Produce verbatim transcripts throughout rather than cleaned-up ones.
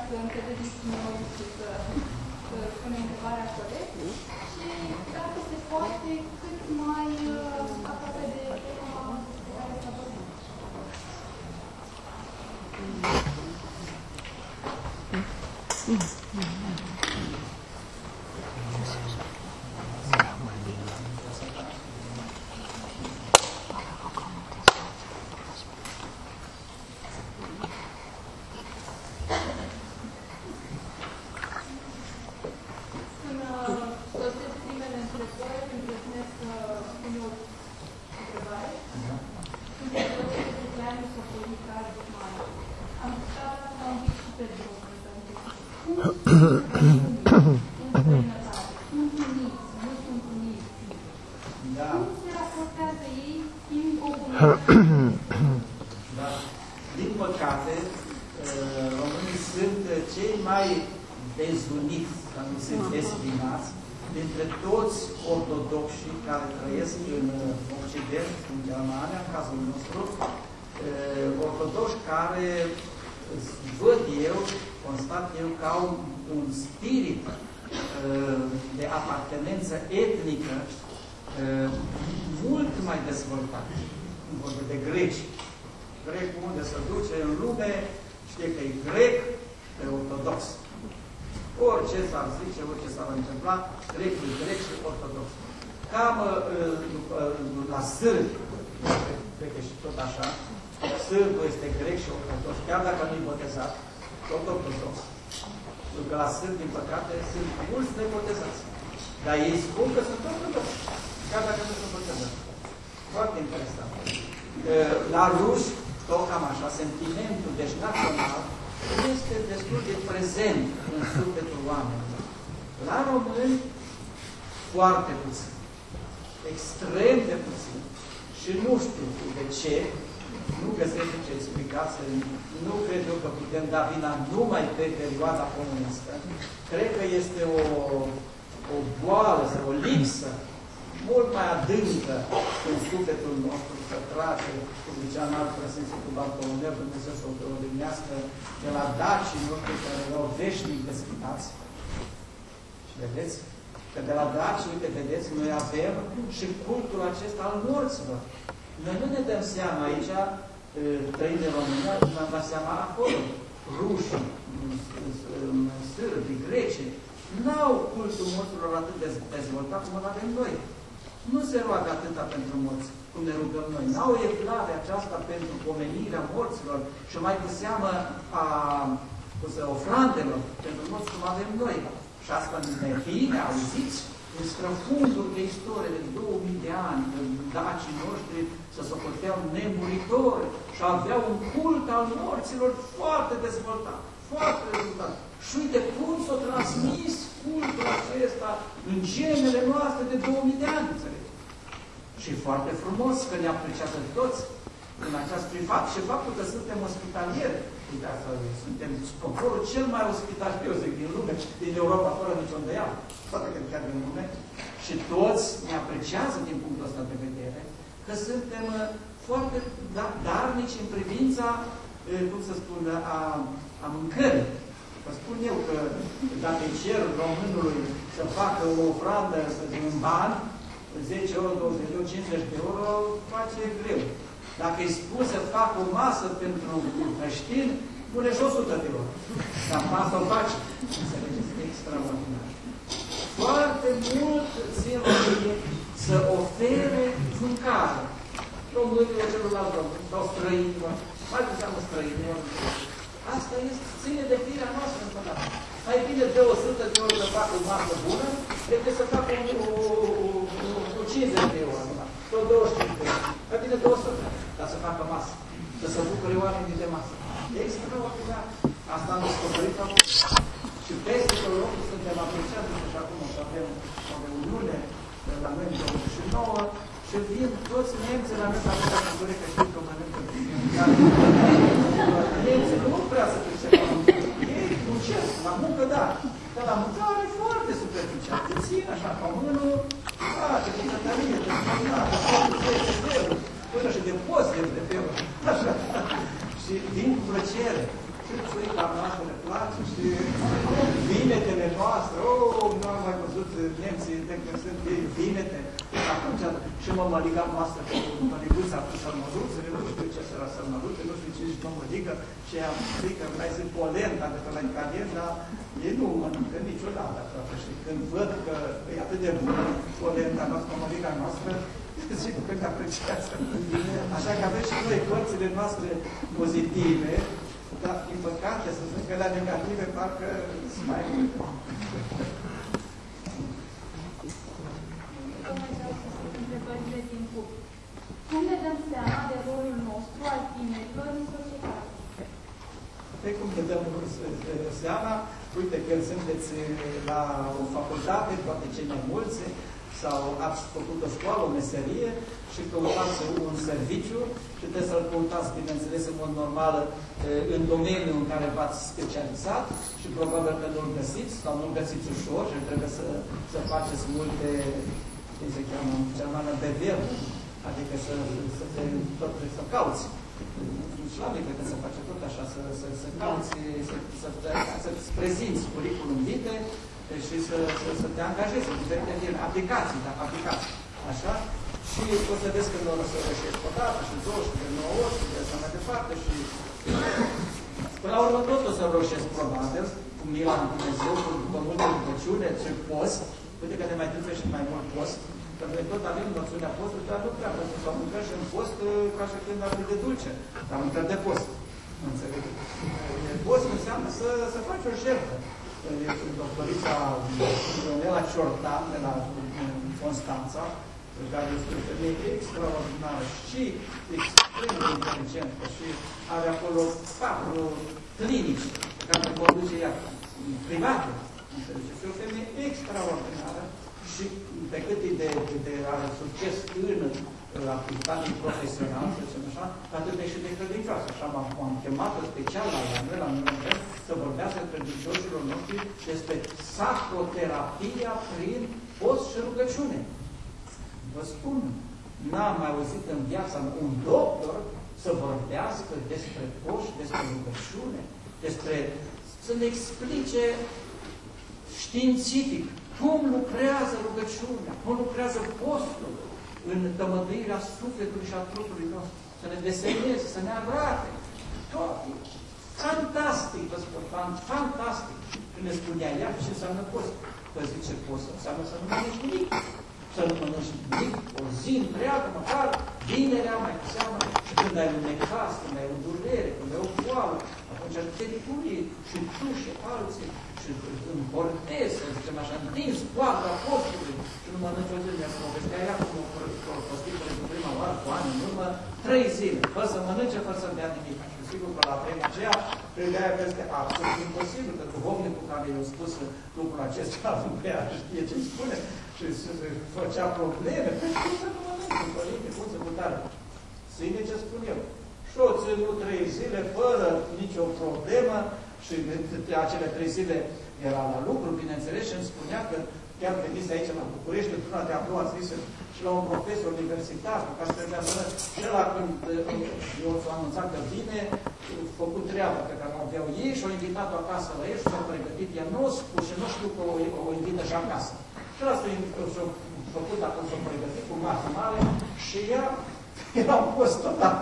să întrevedeți noi și să, să spunem întrebarea corect și dacă se poate cât mai uh, aproape de tema de care s-a vorbit. Din păcate, românii sunt cei mai dezuniți, ca nu sunt desfinați, dintre toți ortodoxii care trăiesc în Occident, în Germania, în cazul nostru, ortodoxi care văd eu, constat eu, ca un, un spirit de apartenență etnică mult mai dezvoltat. Nu vorbim de greci. Grecul unde se duce în lume, știe că e grec, e ortodox. Orice s-ar zice, orice s-ar întâmpla, grecul e grec și ortodox. Cam la sârbi, cred că și tot așa, sârbul este grec și ortodox, chiar dacă nu-i botezat, tot ortodox. Pentru că la sârbi, din păcate, sunt mulți nebotezați. Dar ei spun că sunt ortodox, chiar dacă nu sunt botezați. Foarte interesant. La ruși, tot cam așa, sentimentul, deci național, este destul de prezent în sufletul oamenilor. La români, foarte puțin. Extrem de puțin. Și nu știu de ce, nu găsesc ce explicație, nu cred eu că putem da vina numai pe perioada comunistă. Cred că este o, o boală sau o lipsă mult mai adâncă în sufletul nostru, să trage, cum zicea în alt prezențitul Bartolomeu, Dumnezeu să o odihnească, de la dacii noștri care erau veșnic desfinați. Și vedeți? Că de la daci, uite, vedeți, noi avem și cultul acesta al morților. Noi nu ne dăm seama aici, trăind în România, nu ne-am dat seama acolo. Rușii, sârbii, grecii, n-au cultul morților atât de dezvoltat cum îl avem noi. Nu se roagă atâta pentru morți, cum ne rugăm noi. N-au evlare aceasta pentru pomenirea morților și mai cu seamă a ofrandelor pentru morți cum avem noi. Și asta ne bine, auziți, în străfundul de istorie de două mii de ani, de dacii noștri să socoteau nemuritori și aveau un cult al morților foarte dezvoltat, foarte dezvoltat. Și uite cum s-a transmis cultul acesta în genele noastre de două mii de ani, înțelegeți? Și foarte frumos că ne apreciază toți în acest fapt și faptul că suntem ospitalieri. Uite, asta, suntem poporul cel mai ospitalier, eu zic, din lume, din Europa, fără nicio îndoială, poate că chiar din lume, și toți ne apreciază din punctul ăsta de vedere, că suntem foarte darnici în privința, cum să spun, a, a mâncării. Vă spun eu că dacă îi cer românului să facă o ofrandă în bani, zece euro, douăzeci de euro, cincizeci de euro, face greu. Dacă îi spun să facă o masă pentru creștin, pune și o sută de euro. Dar asta o face. Înțelegeți? Extraordinar. Foarte mult țin românii să ofere mâncare. Românilor celălalt român, sau străinilor, mai cu seamă străinilor. Asta este, ține de firea noastră întotdeauna. Mai bine de o sută de euro să facă o masă bună, decât să facă o cincizeci de euro, sau douăzeci și cinci de euro. Mai bine de o sută, dar să facă masă. Să se bucure oamenii de masă. E extraordinar. Asta am descoperit acum. Și peste tot locul suntem apreciați, și acum o să avem o reuniune la noi în douăzeci și nouă și vin toți nemții la mesa asta cu gure, că știu că mănâncă. Nemții nu prea să pricepă. Ei muncesc, la muncă da. Dar la mâncare e foarte superficial. Te țin așa, ca mânul, da, te țin de tărie, te țin de zece de euro, până și de post de pe euro. Așa. Și vin cu plăcere. țuica noastră le place și vinetele noastre, oh, nu am mai văzut nemții de când sunt ei vinete. Atunci și mămăliga noastră cu măliguța cu sălmăluțele, nu știu ce săra sălmăluțe, nu știu ce zici mămăligă, și am zis că mai zic polenta de pe la Icalien, dar ei nu mănâncă niciodată. Și când văd că e atât de bună polenta noastră, mămăliga noastră, zic că ne apreciază. Așa că avem și noi părțile noastre pozitive, dar, din păcate, să zic că la negative, parcă sunt mai multe. Întrebările din curs. Cum ne dăm seama de rolul nostru al tinerilor în societate? Pe cum ne dăm seama, uite că sunteți la o facultate, poate cei mai mulți, sau ați făcut o școală, o meserie și căutați un serviciu și trebuie să-l căutați, bineînțeles, în mod normal în domeniul în care v-ați specializat și probabil că nu-l găsiți sau nu-l găsiți ușor și trebuie să, să faceți multe, cum se cheamă în germană, bever, adică să, să te tot să cauți. Și la mine cred că se face tot așa, să, să, să cauți, să, să, să, să-ți prezinți curriculum vitae și să, să, să te angajezi în diferite aplicații, da, aplicații. Așa? Și o să vezi că nu o să rășești o dată și două și de nouă ori și de așa mai departe și până la urmă tot o să roșesc probabil, cu mila în Dumnezeu, cu, cu multă rugăciune, ce post, uite că ne mai trebuie și mai mult post, că noi tot avem noțiunea postului, dar nu prea, pentru că mâncăm și în post ca și când ar fi de dulce, dar mâncăm de post. Înțelegeți? Post înseamnă să, să faci o jertfă. Doctorița Ionela Ciortan de la Constanța, care este o femeie extraordinară și extrem de inteligentă și are acolo patru clinici care se conduce ea private. Este o femeie extraordinară și pe cât e de, de are succes în activitatea profesională, să zicem așa, atât de și de credincioasă. Așa m-am chemat-o special la ea, la mine, să vorbească credincioșilor noștri despre sacroterapia prin post și rugăciune. Vă spun, n-am mai auzit în viața mea un doctor să vorbească despre post, despre rugăciune, despre să ne explice științific cum lucrează rugăciunea, cum lucrează postul în tămăduirea sufletului și a trupului nostru, să ne deseneze, să ne arate. Toate. Fantastic, vă spun, fantastic. Când ne spunea ea ce înseamnă post. Că zice post înseamnă să nu mănânci nimic. Să nu mănânci nimic, o zi întreagă, măcar vinerea mai cu seama. Și când ai un necaz, când ai o durere, când ai o boală, atunci te pui și tu și alții și împortezi, să zicem așa, întins coarda postului și nu mănânci o zi. Mi-a să povestea ea cum o postit pentru prima oară, cu ani în urmă, trei zile, fără să mănânce, fără să bea nimic. Și sigur că la vremea aceea, credeea că este absolut imposibil, că duhovnicul care i-a spus lucrul acesta, nu prea știe ce spune și se făcea probleme. Cum să nu mănânci, părinte, cum să mutare? Ține ce spun eu. Și o ținut trei zile, fără nicio problemă, și de acele trei zile era la lucru, bineînțeles, și îmi spunea că chiar venise aici la București, într-una de a doua zi, și la un profesor universitar, care trebuia să și ăla, când eu s-o anunțat că vine, a făcut treaba pe care o aveau ei și au invitat-o acasă la ei și s-au pregătit. Ea nu o spus și nu știu că o, o invită și acasă. Și ăla s-a făcut acum, s-a pregătit cu masă mare și ea era în post total.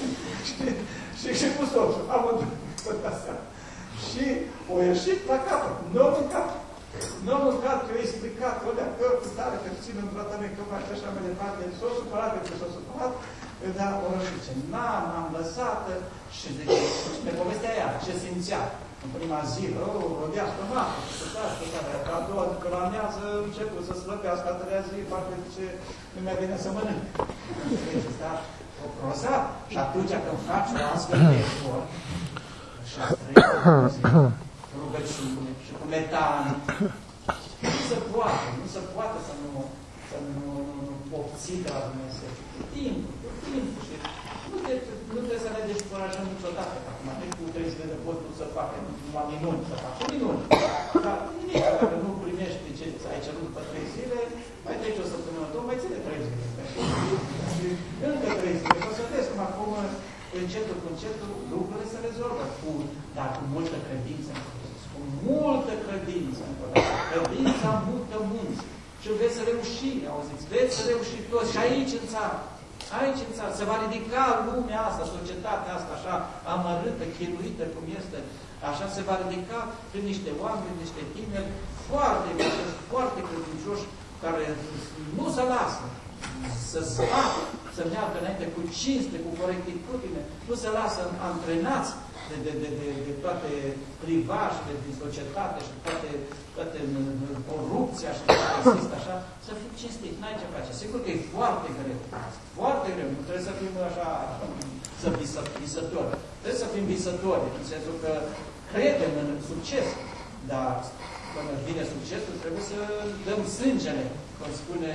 și și cu soțul, amândoi, tot asta. Și o ieșit la capăt, nu a mâncat. Nu am mâncat, că eu i-ai explicat, olea, că cu tare, că țin în tratament, că faci așa mai departe, s-o supărat, că s-o supărat, dar o zice, n-am, am lăsat, și zice, pe povestea aia, ce simțea în prima zi, oh, rodea stomacă, și stătea, stătea, că a doua, că la amiază început să slăbească, a treia zi, parcă zice, nu mai bine să mănânc. Deci, asta o prozat, și atunci când faci o astfel de efort, și a rugăciune și cu metan, nu se poate, nu se poate să nu, să nu, nu, nu obții de la Dumnezeu. Cu timpul, cu timpul. Și nu, te, nu trebuie să ne descurajăm niciodată. Acum, nici cu trei zile de postul să facă numai minuni, să facă minuni. Dar nimic, dacă nu primești ce ai cerut pe trei zile, mai treci o săptămână, două, mai ține trei zile. Și încă trei zile. O să vezi cum acum, încetul cu încetul, lucrurile se se rezolvă, cu, dar cu multă credință, cu multă credință, credința mută munți. Și veți reuși, auziți, veți reuși toți, și aici în țară, aici în țară, se va ridica lumea asta, societatea asta, așa amărâtă, chinuită cum este, așa se va ridica prin niște oameni, niște tineri, foarte, foarte credincioși, care nu se lasă, să sfacă, să meargă înainte cu cinste, cu corectitudine, nu se lasă antrenați de, de, de, de, de toate privajele din societate și toate, toate corupția și toate există așa, să fim cinstiți, n-ai ce face. Sigur că e foarte greu, foarte greu, nu trebuie să fim așa, să visă, visători. Trebuie să fim visători, în sensul că credem în succes, dar când vine succesul, trebuie să dăm sângele, cum spune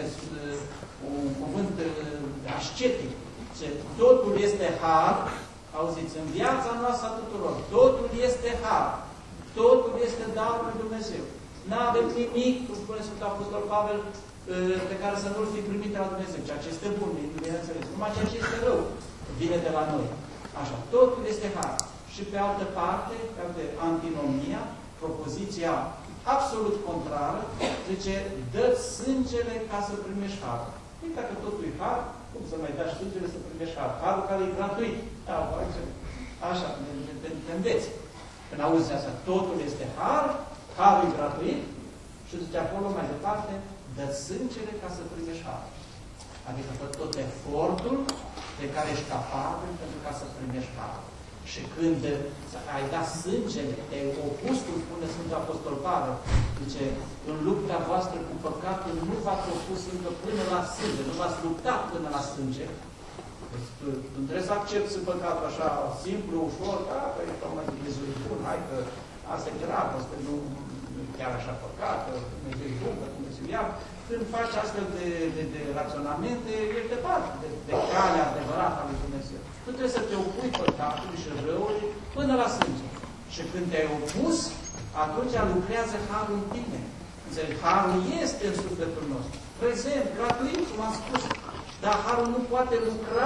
un cuvânt ascetic. Totul este har, auziți, în viața noastră a tuturor, totul este har, totul este darul lui Dumnezeu. Nu avem nimic, cum spune Sfântul Apostol Pavel, pe care să nu-l fi primit de la Dumnezeu. Ceea ce este bun, bineînțeles. Numai ceea ce este rău vine de la noi. Așa, totul este har. Și pe altă parte, pe antinomia, propoziția absolut contrară, zice, dă-ți sângele ca să primești har. Păi dacă totul e har, cum să mai dați sângele să primești har? Harul care e gratuit. Da, așa, te înveți. Când auzi asta, totul este har, harul e gratuit, și zice acolo mai departe, dă-ți sângele ca să primești har. Adică fă tot efortul de care ești capabil pentru ca să primești har. Și când ai dat sângele, te-ai opus, cum spune Sfântul Apostol Pavel, zice, în lupta voastră cu păcatul nu v-ați opus încă până la sânge, nu v-ați luptat până la sânge. Deci, tu, tu trebuie să accepti păcatul așa simplu, ușor, da, păi tocmai Dumnezeu e bun, hai că asta e dragoste, nu chiar așa păcat, că Dumnezeu e bun, că Dumnezeu ia. Când faci astfel de, de, de raționamente, ești departe de, de calea adevărată a lui Dumnezeu. Tu trebuie să te opui păcatului și răului până la sânge. Și când te-ai opus, atunci lucrează harul în tine. Înțelegi? Harul este în sufletul nostru. Prezent, gratuit, cum am spus. Dar harul nu poate lucra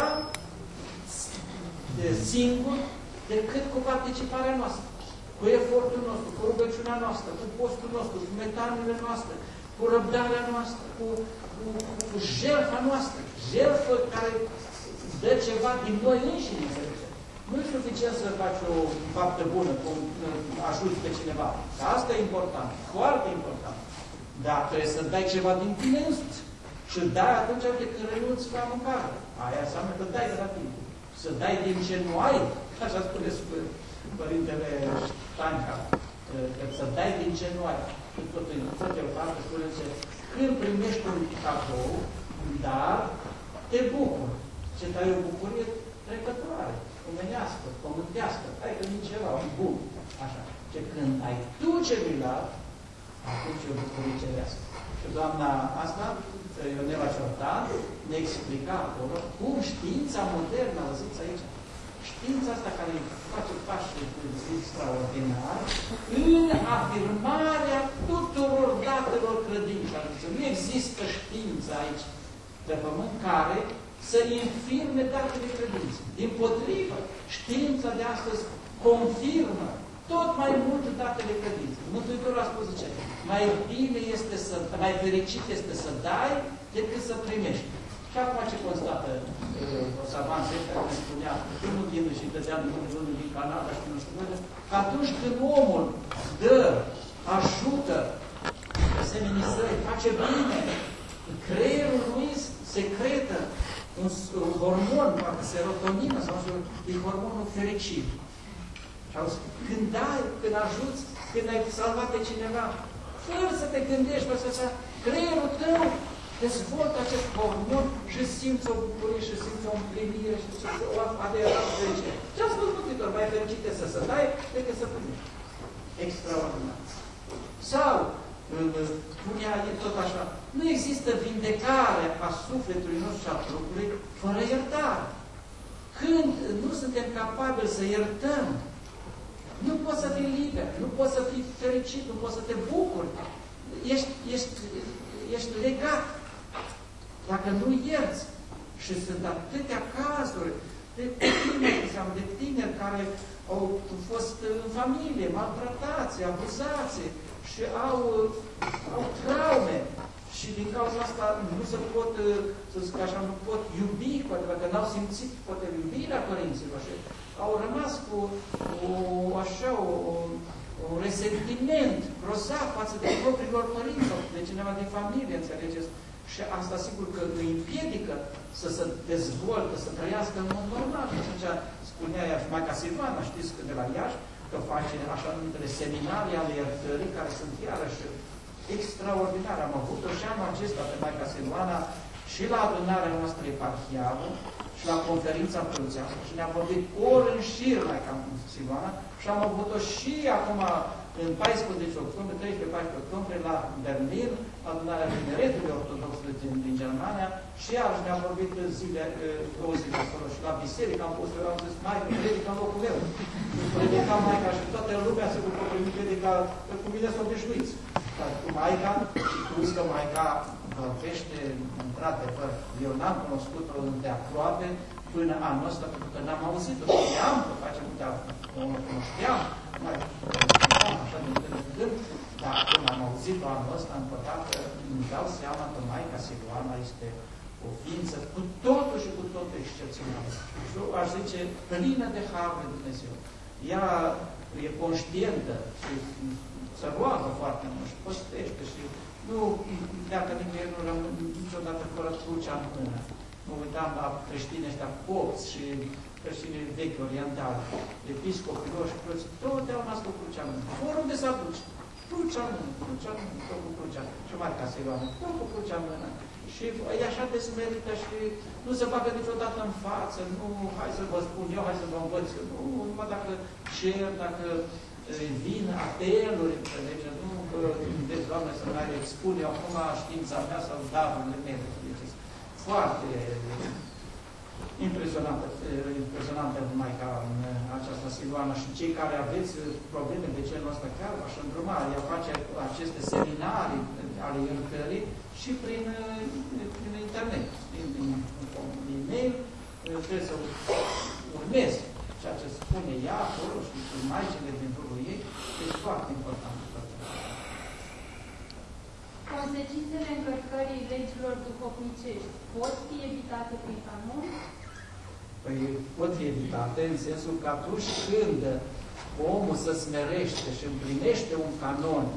de singur decât cu participarea noastră, cu efortul nostru, cu rugăciunea noastră, cu postul nostru, cu metanile noastre, cu răbdarea noastră, cu, cu, cu jertfa noastră. Jertfă care dă ceva din noi înșine, înțelege. Nu e suficient să faci o faptă bună, cum ajuți pe cineva. Dar asta e important, foarte important. Dar trebuie să dai ceva din tine însuți. Și dai atunci de când renunți la mâncare. Aia înseamnă că dai de la tine. Să dai din ce nu ai, așa spune Părintele Ștanca, că să dai din ce nu ai. Și tot în tot parte spune că când primești un cadou, dar te bucuri. Ce ai o bucurie trecătoare, omenească, pământească, ai că nici ceva, un bun. Așa. Ce când ai tu celălalt, atunci e o bucurie cerească. Și doamna asta, Ionela Ciortan, ne explica acolo cum știința modernă, auziți aici, știința asta care face pași extraordinari în afirmarea tuturor datelor credinței. Nu există știință aici pe pământ care să infirme datele credinței. Dimpotrivă, știința de astăzi confirmă tot mai mult datele credinței. Mântuitorul a spus, zice, mai bine este să, mai fericit este să dai decât să primești. Și acum ce constată uh, o savanță ăștia care spunea, unul din și dădea unul din Canada și nu știu cum, că atunci când omul dă, ajută, semenii săi, face bine, creierul lui secretă un, un hormon, poate serotonină sau e hormonul fericit. Când dai, când ajuți, când ai salvat pe cineva, fără să te gândești, fără să creierul tău dezvoltă acest hormon și simți o bucurie și simți o împlinire și simți o aderare fericire. Ce a spus Mântuitor? Mai fericit este să dai decât să primești. Extraordinar. Sau, spunea tot așa, nu există vindecare a sufletului nostru și a trupului fără iertare. Când nu suntem capabili să iertăm, nu poți să fii liber, nu poți să fii fericit, nu poți să te bucuri. Ești, ești, ești legat. Dacă nu ierți, și sunt atâtea cazuri de tineri, înseamnă de tineri care au fost în familie, maltratați, abuzați și au, au traume. Și din cauza asta nu se pot, să zic așa, nu pot iubi, pentru că n-au simțit poate iubirea părinților și au rămas cu o, așa, o, un resentiment grozav față de propriilor părinți sau de cineva din familie, înțelegeți? Și asta sigur că îi împiedică să se dezvolte, să trăiască în mod normal. Și atunci spunea ea, Maica Silvana, știți că de la Iași, că face așa numitele seminarii ale iertării, care sunt iarăși extraordinare. Am avut-o și anul acesta pe Maica Silvana și la adunarea noastră eparhială și la conferința părățească și ne-a vorbit ori în șir Maica Silvana și am avut-o și acum în paisprezece octombrie, treisprezece paisprezece octombrie la Berlin, adunarea tineretului ortodox din, din Germania și iarăși ne-a vorbit zile, două zile acolo și la biserică, am pus, am zis, Maica, predică în locul meu. Predica Maica și toată lumea se bucură că predica, cu mine sunt obișnuiți. Dar cu Maica, și plus că Maica vorbește, într-adevăr, eu n-am cunoscut-o de aproape până anul ăsta, pentru că n-am auzit-o. Știam că face multe o cunoșteam, mai așa de multe de gând, dar când am auzit-o anul ăsta, în păcate, îmi dau seama că Maica Silvana este o ființă cu totul și cu totul excepțională. Și eu aș zice, plină de har de Dumnezeu. Ea e conștientă și se roagă foarte mult și postește și nu pleacă nimeni, nu rămân niciodată fără crucea în mână. Mă uitam la creștini ăștia copți și creștini vechi, orientali, episcopi, lor și preoți, totdeauna cu crucea în mână. Oriunde se aduce, crucea în mână, crucea în mână, tot cu crucea. Și Maica Silvana, tot cu crucea în mână. Și e așa de smerită și nu se bagă niciodată în față, nu, hai să vă spun eu, hai să vă învăț, nu, numai dacă cer, dacă vin apeluri, înțelege, nu că, deci, Doamne, să mai expun eu acum știința mea sau darurile mele. Deci, foarte impresionantă, impresionantă Maica aceasta Silvana și cei care aveți probleme de genul ăsta chiar v-aș îndruma. Ea face aceste seminarii ale iertării și prin, prin internet, prin, prin, prin e-mail, trebuie să urmezi ceea ce spune ea acolo și cu maicile din jurul ei, este foarte important. Consecințele încălcării legilor duhovnicești pot fi evitate prin canon? Păi pot fi evitate în sensul că atunci când omul se smerește și împlinește un canon,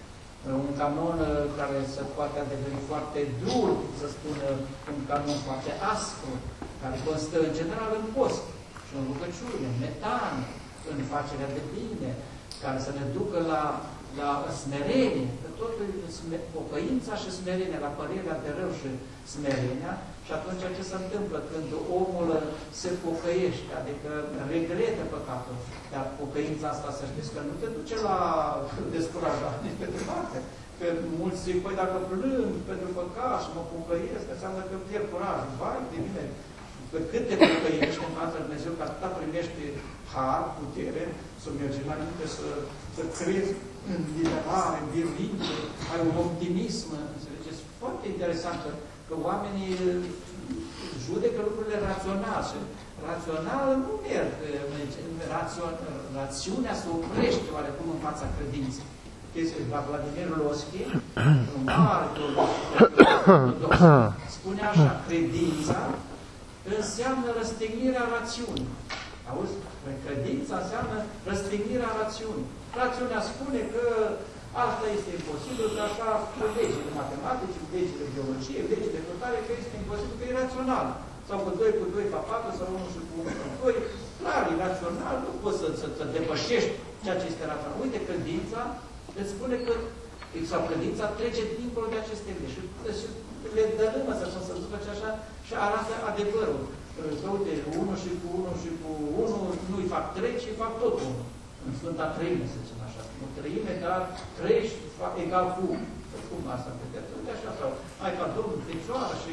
un canon care se poate deveni foarte dur, să spună un canon foarte aspru, care constă în general în post și în rugăciune, în metanie, în facerea de bine, care să ne ducă la, la smerenie, că totul pocăința și smerenia, la părerea de rău și smerenia, și atunci ce se întâmplă când omul se pocăiește, adică regretă păcatul, dar pocăința asta, să știți că nu te duce la descurajare, nici pe departe. Că mulți zic, păi dacă plâng pentru păcat și mă pocăiesc, înseamnă că pierd curajul. Vai de mine! Că cât te pocăiești în fața lui Dumnezeu, că atâta primești har, putere, să mergi înainte, să, să crezi în liberare, în biruință, ai un optimism, înțelegeți? Foarte interesant că, că oamenii judecă lucrurile rațional și rațional nu merg. Rațion, rațiunea se oprește oarecum în fața credinței. La Vladimir Loschi, un mare teolog, spune așa, credința înseamnă răstignirea rațiunii. Auzi? Credința înseamnă răstignirea rațiunii. Rațiunea spune că asta este imposibil, că așa cu legile matematice, legile biologiei, legile totale, că este imposibil, că e rațional. Sau cu doi cu doi fac patru, sau unu și cu unu fac doi. Clar, e rațional, nu poți să, să, să depășești ceea ce este rațional. Uite, credința îți spune că sau credința trece dincolo de aceste legi și, și le dărâmă, să se ducă și așa, și arată adevărul. Că uite, unul și cu unul și cu unul nu-i fac trei, ci fac tot unul. În Sfânta Treime, să zicem așa. O treime, dar trei fac egal cu unu. Cum asta vedeți? Uite așa, sau ai ca Domnul, Fecioară și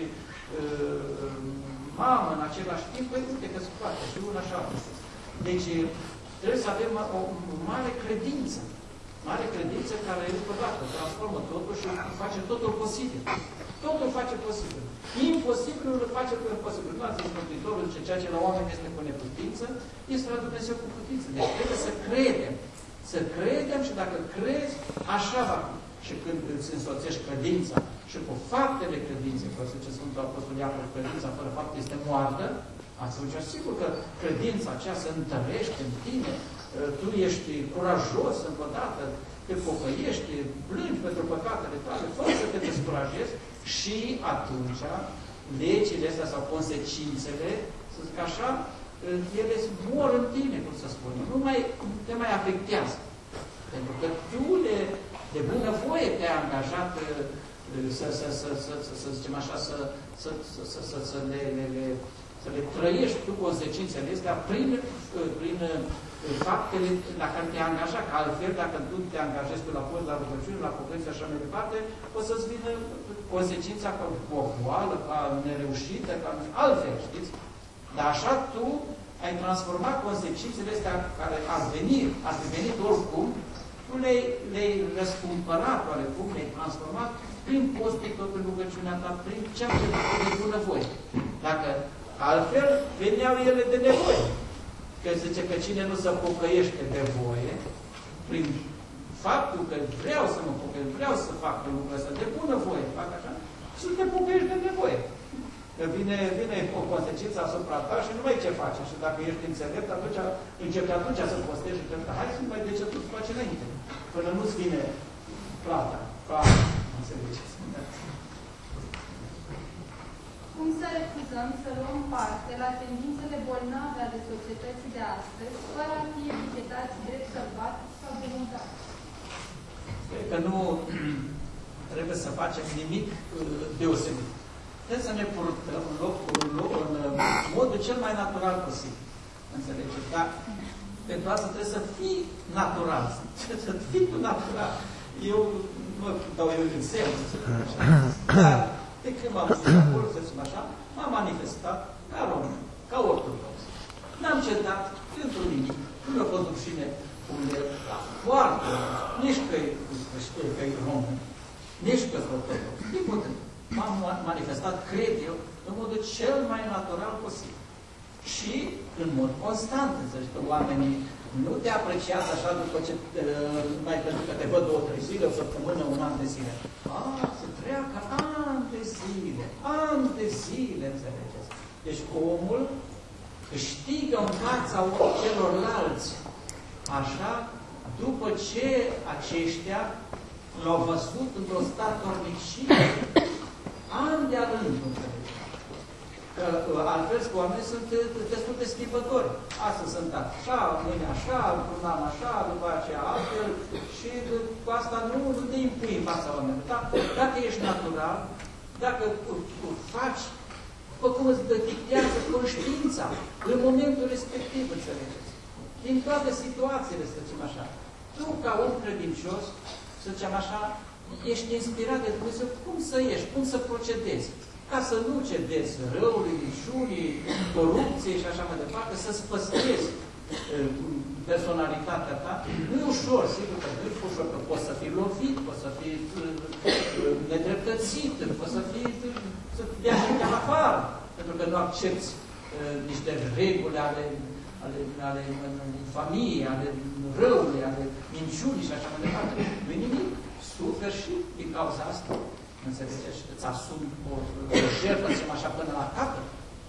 uh, mamă în același timp, păi uite că se poate și una așa. Deci trebuie să avem o mare credință. Mare credință care, încă o dată, transformă totul și face totul posibil. Totul face posibil. Imposibilul îl face cu posibil. Nu ați zis Mântuitorul, ceea ce la oameni este cu neputință, este la Dumnezeu cu putință. Deci trebuie să credem. Să credem și dacă crezi, așa va fi. Și când îți însoțești credința și cu faptele credinței, că zice Sfântul Apostol Iacov, credința fără fapte este moartă, atunci sigur că credința aceea se întărește în tine, tu ești curajos încă o dată, te pocăiești, plângi pentru păcatele tale, fără să te descurajezi și atunci legile astea sau consecințele, să zic așa, ele mor în tine, cum să spun. Nu mai te mai afectează. Pentru că tu de, de bunăvoie te-ai angajat să, să, să, să, să, să zicem așa, să, să, să, să, să, să, le, le, le, să le trăiești tu consecințele astea prin, prin faptele la care te-ai angajat. Că altfel, dacă tu te angajezi pe la post, la rugăciune, la pocăință și așa mai departe, o să-ți vină consecința ca o boală, ca nereușită, ca altfel, știți? Dar așa tu ai transformat consecințele astea care ar veni, ar fi venit oricum, tu le-ai le răscumpărat, oarecum, le-ai transformat prin postul tău, prin rugăciunea ta, prin ceea ce de bunăvoie. Dacă altfel veneau ele de nevoie. Că zice că cine nu se pocăiește de voie, prin faptul că vreau să mă pocăiesc, vreau să fac lucrul ăsta de bunăvoie, fac așa, și te pocăiești de nevoie. Că vine, vine o consecință asupra ta și nu mai ce faci. Și dacă ești înțelept, atunci începi atunci să postezi și că hai să nu mai de ce tu îți faci înainte. Până nu-ți vine plata. Plata. Înțelegeți? Cum să refuzăm să luăm parte la tendințele bolnave ale societății de astăzi, fără a fi etichetați drept sălbatici sau voluntari? Cred că nu trebuie să facem nimic deosebit. Trebuie să ne purtăm în locul, în modul cel mai natural posibil. Înțelegeți? Dar pentru asta trebuie să fii natural. Să fii tu natural. Eu nu dau eu în semn, să spun așa. Dar de când m-am dus acolo, să spun așa, m-am manifestat ca român, ca ortodox. N-am cedat pentru nimic. Nu mi-a fost rușine unde foarte, nici că-i român, nici că-i ortodox. Din putem. M-am manifestat, cred eu, în modul cel mai natural posibil. Și în mod constant, înțelegi că oamenii nu te apreciază așa după ce, mai pentru că te văd două, trei zile, o săptămână, un an de zile. A, se treacă ani de zile, ani de zile, înțelegeți? Deci omul câștigă în fața celorlalți, așa, după ce aceștia l-au văzut într-o statornicie, ani de-a rând, înțelegeți? Că altfel oamenii sunt destul de schimbători. Astăzi sunt așa, mâine așa, într-un an așa, după aceea altfel și cu asta nu, nu te impui în fața oamenilor. Dar dacă ești natural, dacă faci, după cum îți dictează conștiința, în momentul respectiv, înțelegeți? Din toate situațiile, să zicem așa. Tu, ca om credincios, să zicem așa, ești inspirat de Dumnezeu cum să ieși, cum să procedezi. Ca să nu cedezi răului, minciunii, corupției și așa mai departe, să-ți păstrezi personalitatea ta. Nu e ușor, sigur că nu e ușor, că poți să fii lovit, poți să fii nedreptățit, poți să fii, să dea și de afară, pentru că nu accepti niște reguli ale, ale, ale familiei, ale răului, ale minciunii și așa mai departe. Nu e nimic. Suferi și din cauza asta. Înțelegeți? Îți asumi o, o jertfă, zicem așa, până la capăt.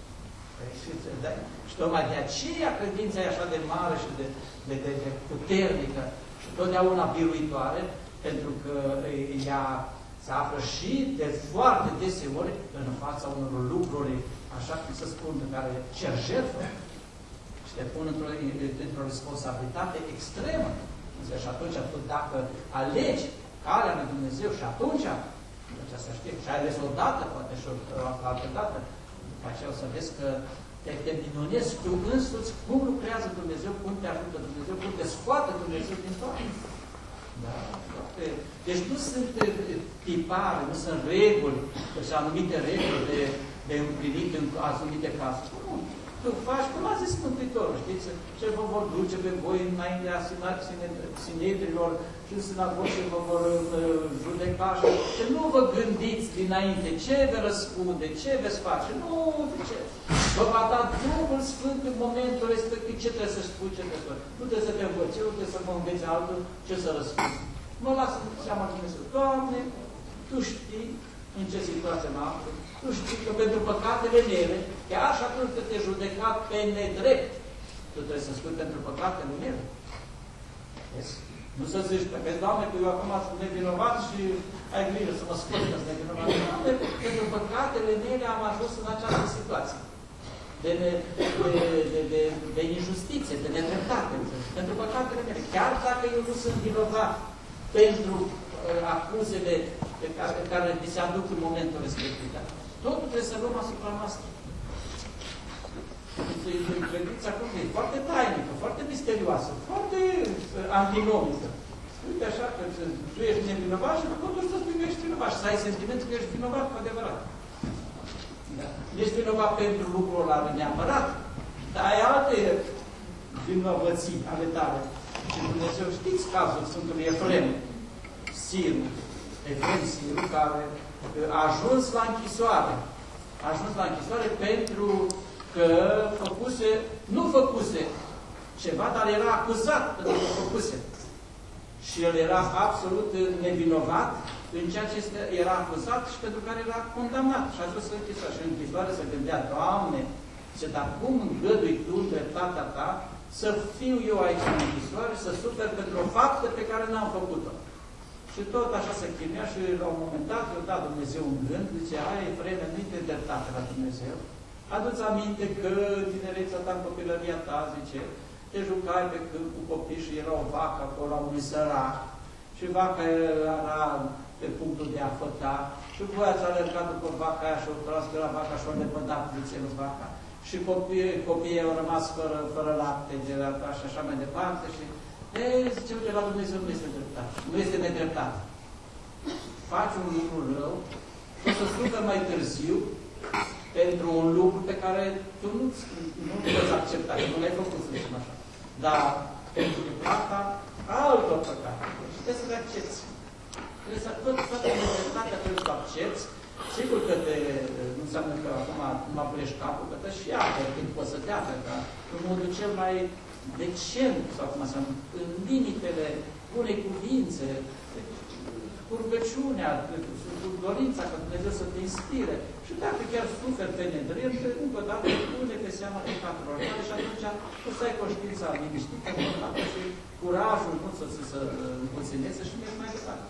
Și, și tocmai de aceea credința e așa de mare și de, de, de, de puternică și totdeauna biruitoare, pentru că ea se află și de foarte deseori în fața unor lucruri, așa cum să spun, care cer jertfă și te pun într-o într responsabilitate extremă. Și atunci, dacă alegi calea lui Dumnezeu și atunci, deci să știi, și ai ales o dată, poate și o altă dată, după aceea o să vezi că te, te minunezi tu însuți cum lucrează Dumnezeu, cum te ajută Dumnezeu, cum te scoate Dumnezeu din toate. Da? Deci nu sunt tipare, nu sunt reguli, deci anumite reguli de, de împlinit în anumite cazuri. Nu. Tu faci, cum a zis Mântuitorul, știți, ce vă vor duce pe voi înaintea sinedrilor și în sinagogă și vă vor judeca și nu vă gândiți dinainte ce veți răspunde, ce veți face. Nu, ce? Vă va da Duhul Sfânt în momentul respectiv ce trebuie să spui, ce trebuie să spui. Nu trebuie să te învăți, nu trebuie să mă înveți altul ce să răspunzi. Mă lasă seama Dumnezeu. Doamne, Tu știi în ce situație mă aflu. Tu știi că pentru păcatele mele, chiar și atunci când te judeca pe nedrept, tu trebuie să spui pentru păcatele mele. Yes. Nu să zici, vezi, Doamne, că eu acum sunt nevinovat și ai grijă să mă scoți că sunt nevinovat. Doamne, pentru păcatele mele am ajuns în această situație. De, de, de, de, de injustiție, de nedreptate. Pentru păcatele mele. Chiar dacă eu nu sunt vinovat pentru uh, acuzele pe care, pe care mi se aduc în momentul respectiv. Totul trebuie să luăm asupra noastră. Credința cum e foarte tainică, foarte misterioasă, foarte antinomică. Uite așa că tu ești nevinovat și totuși să spui că ești vinovat și să ai sentimentul că ești vinovat cu adevărat. Da. Ești vinovat pentru lucrul ăla neapărat, dar ai alte vinovății ale tale. Și Dumnezeu, știți cazul Sfântului Efrem, Sirul, Efrem Sirul, care a ajuns la închisoare. A ajuns la închisoare pentru că făcuse, nu făcuse ceva, dar era acuzat pentru că făcuse. Și el era absolut nevinovat în ceea ce era acuzat și pentru care era condamnat. Și a ajuns la închisoare. Și în închisoare se gândea, Doamne, ce dar cum îngădui Tu în dreptatea Ta să fiu eu aici în închisoare, să sufer pentru o faptă pe care n-am făcut-o. Și tot așa se chinuia și la un moment dat i-a dat Dumnezeu un gând, zice, ai, Efreme, nu-i de dreptate la Dumnezeu. Adu-ți aminte că tinereța ta în copilăria ta, zice, te jucai pe câmp cu copii și era o vacă acolo la unui sărac și vaca era pe punctul de a făta și voi ați alergat după vaca aia și o tras pe la vaca și o lepădat puțin vaca și copiii, copiii au rămas fără, fără lapte de la ta și așa mai departe și e, zice, uite, la Dumnezeu nu este dreptate, nu este nedreptate. Faci un lucru rău și o să suferi mai târziu pentru un lucru pe care tu nu, nu poți accepta, nu l-ai făcut, să zicem așa. Dar pentru plata altor păcate. Și trebuie să le accepti. Trebuie să tot, toată libertatea trebuie să accepti. Sigur că te, nu înseamnă că acum mă pleci capul, că te și iată când poți să te apă, dar în modul cel mai decent, sau cum înseamnă, în limitele unei cuvințe, cu rugăciunea, cu dorința ca Dumnezeu să te inspire. Și dacă chiar suferi pe nedrept, încă o dată pune pe seama păcatelor tale și atunci tu să ai conștiința liniștită și curajul nu să se împuțineze și mergi mai departe.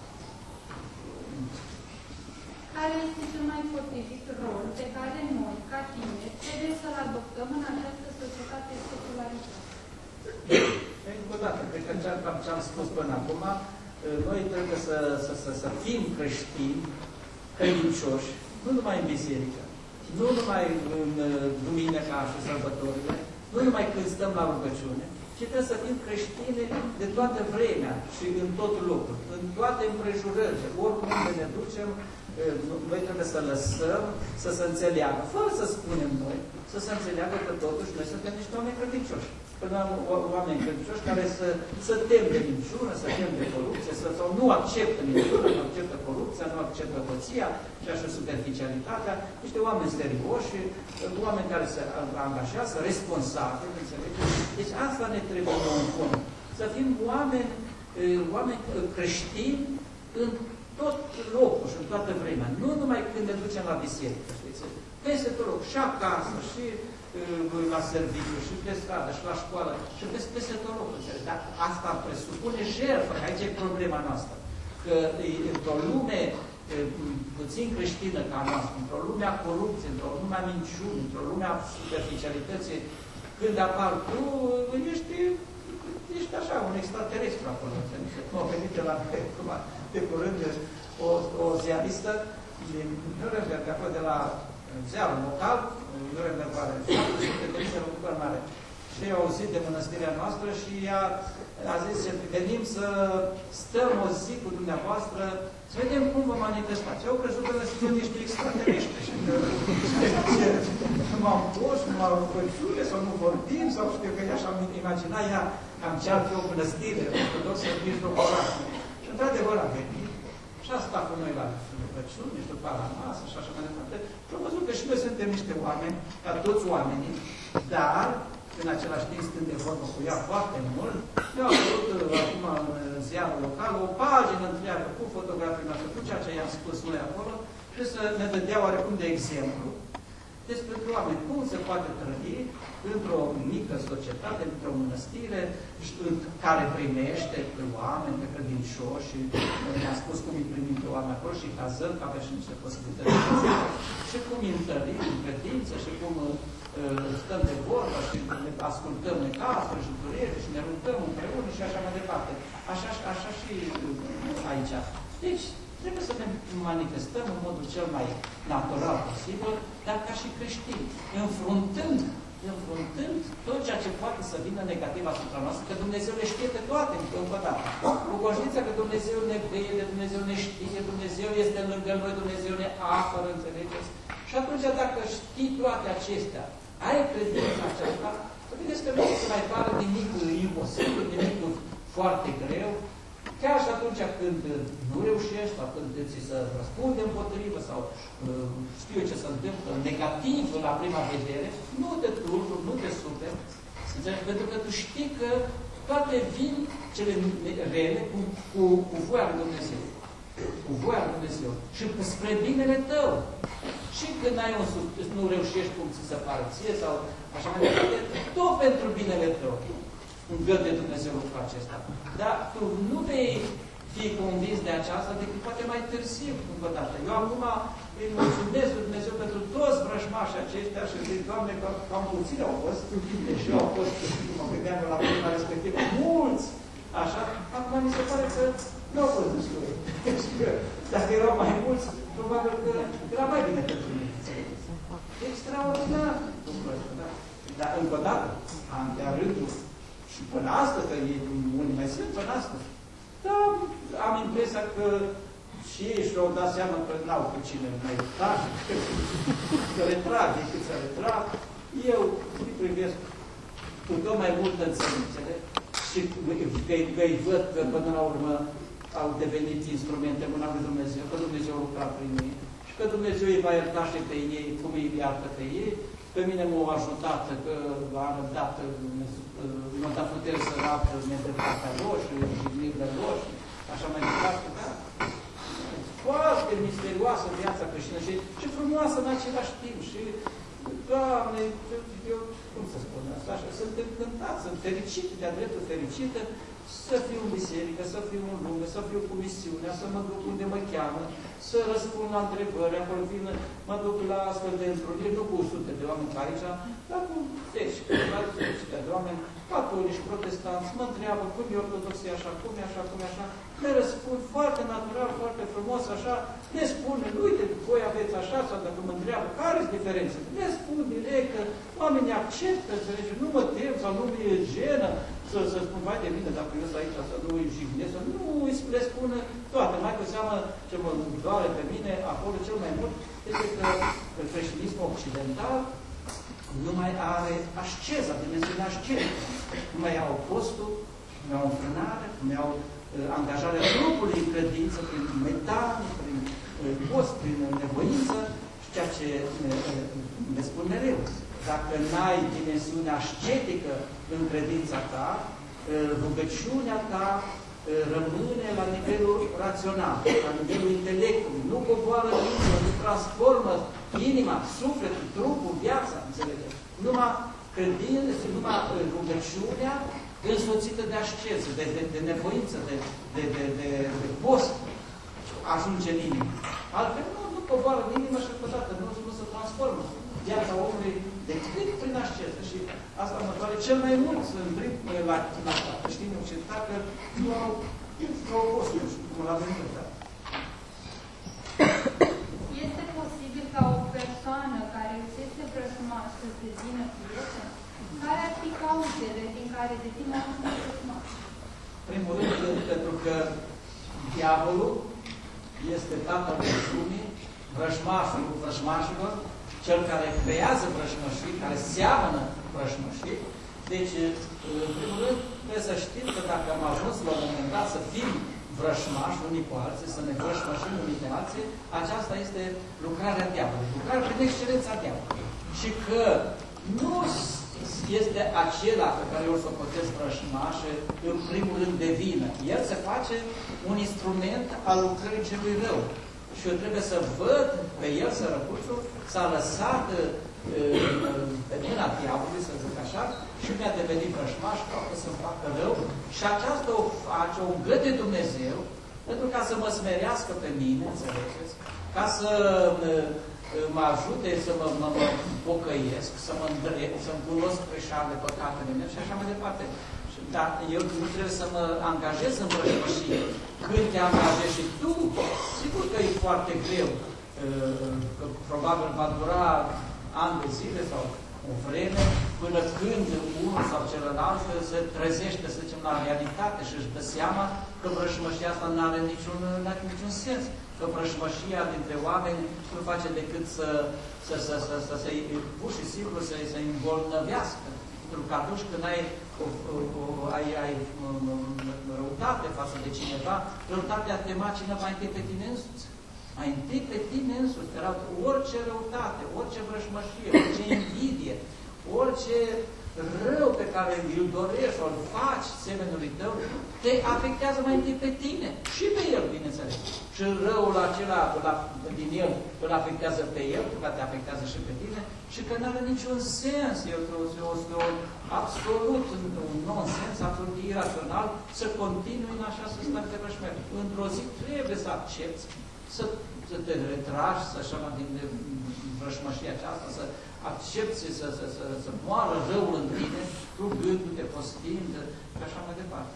Care este cel mai potrivit rol pe care noi, ca tineri, trebuie să-l adoptăm în această societate secularizată? Încă o dată, cred că ce am spus până acum, noi trebuie să, să, să, să fim creștini, credincioși, nu numai în biserică, nu numai în duminica și sărbătorile, nu numai când stăm la rugăciune, ci trebuie să fim creștini de toată vremea și în tot locul, în toate împrejurările, oriunde ne ducem, noi trebuie să lăsăm să se înțeleagă, fără să spunem noi, să se înțeleagă că totuși noi suntem niște oameni credincioși. Până oameni credincioși care să, să tem de minciună, să tem de corupție, să, sau nu acceptă minciună, nu acceptă corupția, nu acceptă hoția și așa superficialitatea, niște oameni serioși, oameni care se angajează, responsabili, înțelegeți? Deci asta ne trebuie în fond. Să fim oameni, oameni creștini în tot locul și în toată vremea. Nu numai când ne ducem la biserică, știți? Peste tot loc, și acasă, și la serviciu, și pe stradă, și la școală, și peste, peste tot locul. Dar asta presupune jertfă, că aici e problema noastră. Că într-o lume puțin creștină ca noastră, într-o lume a corupției, într-o lume a minciunii, într-o lume a superficialității, când apar tu, ești, ești așa, un extraterestru acolo. M-a venit de la de curând o, o ziaristă din Nuremberg, acolo de la ziarul local, Nuremberg are foarte multe televiziuni, lucruri mare. Și și ei au auzit de mănăstirea noastră și ea a zis, venim să stăm o zi cu dumneavoastră, să vedem cum vă manifestați. Eu crezut că sunt niște extraterestri și că nu m-am pus, nu m-am rugăciune sau nu vorbim, sau știu că așa am imaginat ea cam ce ar fi o mănăstire ortodoxă în mijlocul orașului. Și într-adevăr a venit și a stat cu noi la rugăciune și după la masă și așa mai departe. Și am văzut că și noi suntem niște oameni, ca toți oamenii, dar în același timp stând de vorbă cu ea foarte mult, eu am văzut acum în ziarul local o pagină întreagă cu fotografii noastre, cu ceea ce i-am spus noi acolo, și să ne dădea oarecum de exemplu despre oameni, cum se poate trăi într-o mică societate, într-o mănăstire, care primește pe oameni, pe credincioși, și ne-a spus cum îi primim pe oameni acolo și cazăm, că avea și niște posibilități, și cum îi întărim în credință, și cum stăm de vorbă și ne ascultăm necazuri și dureri și ne rugăm împreună și așa mai departe. Așa, așa și aici. Deci, trebuie să ne manifestăm în modul cel mai natural posibil, dar ca și creștini, înfruntând, înfruntând tot ceea ce poate să vină negativ asupra noastră, că Dumnezeu le știe pe toate, încă o dată. Cu conștiința că Dumnezeu ne vede, Dumnezeu ne știe, Dumnezeu este lângă noi, Dumnezeu ne apără, înțelegeți? Și atunci, dacă știi toate acestea, ai credința aceasta, să vedeți că nu se mai pară nimic imposibil, nimic foarte greu, chiar și atunci când nu reușești, sau când ți se răspunde împotrivă, sau uh, știu eu ce se întâmplă, negativ la prima vedere, nu te tulburi, nu te superi, pentru că tu știi că toate vin cele rele cu, cu, cu voia lui Dumnezeu. Cu voia lui Dumnezeu. Și spre binele tău. Și când ai un succes, nu reușești cum ți se pare ție, sau așa mai departe, tot pentru binele tău. Îngăduie Dumnezeu lucrul acesta. Dar tu nu vei fi convins de aceasta decât poate mai târziu, încă o dată. Eu acum îi mulțumesc lui Dumnezeu pentru toți vrăjmașii aceștia și zic, Doamne, că cam puțini au fost, deși eu au fost, mă gândeam la prima respectivă, mulți, așa, acum mi se pare că nu au fost destui. Dacă erau mai mulți, probabil că era mai bine pentru mine. Extraordinar, da? Dar încă o dată, am de rândul și până astăzi, că unii mai sunt până astăzi, dar am impresia că și ei și-au dat seama că n-au cu cine mai trage, să le trag, decât să le trag. Eu îi privesc cu tot mai multă înțelegere și că îi văd că până la urmă au devenit instrumente în mâna lui Dumnezeu, că Dumnezeu a lucrat prin ei și că Dumnezeu îi va ierta și pe ei, cum îi iartă pe ei. Pe mine m-au ajutat, că am dat, m-a dat putere să rap nedreptatea lor și jignirile lor și așa mai departe, da? Foarte misterioasă viața creștină și, și frumoasă în același timp și, Doamne, eu, cum să spun asta, așa, sunt încântat, sunt fericit, de-a dreptul fericită, să fiu în biserică, să fiu în lume, să fiu cu misiunea, să mă duc unde mă cheamă, să răspund la întrebări, acolo vin, mă duc la astfel de întruniri, nu cu sute de oameni ca aici, dar cu zeci, cu zeci de oameni, catolici, protestanți, mă întreabă cum e ortodoxia așa, cum e așa, cum e așa, le răspund foarte natural, foarte frumos, așa, le spun, uite, voi aveți așa, sau dacă mă întreabă, care sunt diferențele? Le spun direct, că oamenii acceptă, înțelege, nu mă tem sau nu mi-e jenă, să, să spun, vai de mine, dacă eu sunt aici, să nu îi jignesc, să nu le spun toate. Mai cu seamă ce mă doare pe mine, acolo cel mai mult, este că creștinismul occidental nu mai are asceza, dimensiunea asceză. Nu mai au postul, nu mai au înfrânare, nu mai au uh, angajarea trupului în credință, prin metanie, prin uh, post, prin nevoință, și ceea ce ne, ne spun mereu. Dacă n-ai dimensiunea ascetică în credința ta, rugăciunea ta rămâne la nivelul rațional, la nivelul intelectului, nu coboară inima, nu transformă inima, sufletul, trupul, viața, înțelegeți? Numai credința, numai rugăciunea însoțită de asceză, de, de, de nevoință, de, de, de, de, de post, ajunge în inimă. Altfel nu, nu coboară în inimă și odată nu, nu se transformă viața omului decât prin asceză. Și asta mă doare cel mai mult să îndript la asta. Știm occidental că nu au nu au fost, nu știu cum l-am venit. Este posibil ca o persoană care este vrăjmaș să devină prietenă? Care ar fi cauza partidele din care devine urmă? Primul rând, pentru că diavolul este tatăl lumii, vrăjmașul vrăjmașilor, cel care creează vrăjmășii, care seamănă vrăjmășii. Deci, în primul rând, trebuie să știți că dacă am ajuns la un moment dat să fim vrăjmași unii cu alții, să ne vrăjmășim unii pe alții, aceasta este lucrarea diavolului, lucrarea prin excelența diavolului. Și că nu este acela pe care eu îl socotesc vrăjmaș, în primul rând de vină. El se face un instrument al lucrării celui rău. Și eu trebuie să văd pe el, sărăcuțul, s-a lăsat pe mâna diavolului, să zic așa, și mi-a devenit vrăjmaș, poate să-mi facă rău. Și aceasta o face, o îngăduie Dumnezeu, pentru ca să mă smerească pe mine, înțelegeți? Ca să mă ajute să mă, mă, mă pocăiesc, să mă îndrept, să-mi cunosc greșalile, păcatele mele și așa mai departe. Dar eu nu trebuie să mă angajez în vrăjmășie. Când te angajezi și tu, sigur că e foarte greu, că probabil va dura ani de zile sau o vreme, până când unul sau celălalt se trezește, să zicem, la realitate și își dă seama că vrăjmășia asta nu are niciun, niciun sens. Că vrăjmășia dintre oameni nu face decât să, să, să, să, să, să pur și simplu să, să îmbolnăvească. Pentru că atunci când ai, o, o, o, ai, ai răutate față de cineva, răutatea te macină mai întâi pe tine însuți. Mai întâi pe tine însuți. Orice răutate, orice vrăjmășie, orice invidie, orice rău pe care îl dorești sau îl faci semenului tău, te afectează mai întâi pe tine și pe el, bineînțeles. Și răul acela la, din el îl afectează pe el, că te afectează și pe tine, și că nu are niciun sens, e o absolut un nonsens, absolut irațional, să continui în așa să stai de vrăjmări. Într-o zi trebuie să accepti, să, să te retragi, să așa din vrăjmășia aceasta, să accepti, să, să, să, să moară răul în tine, rugându-te, postind, și așa mai departe.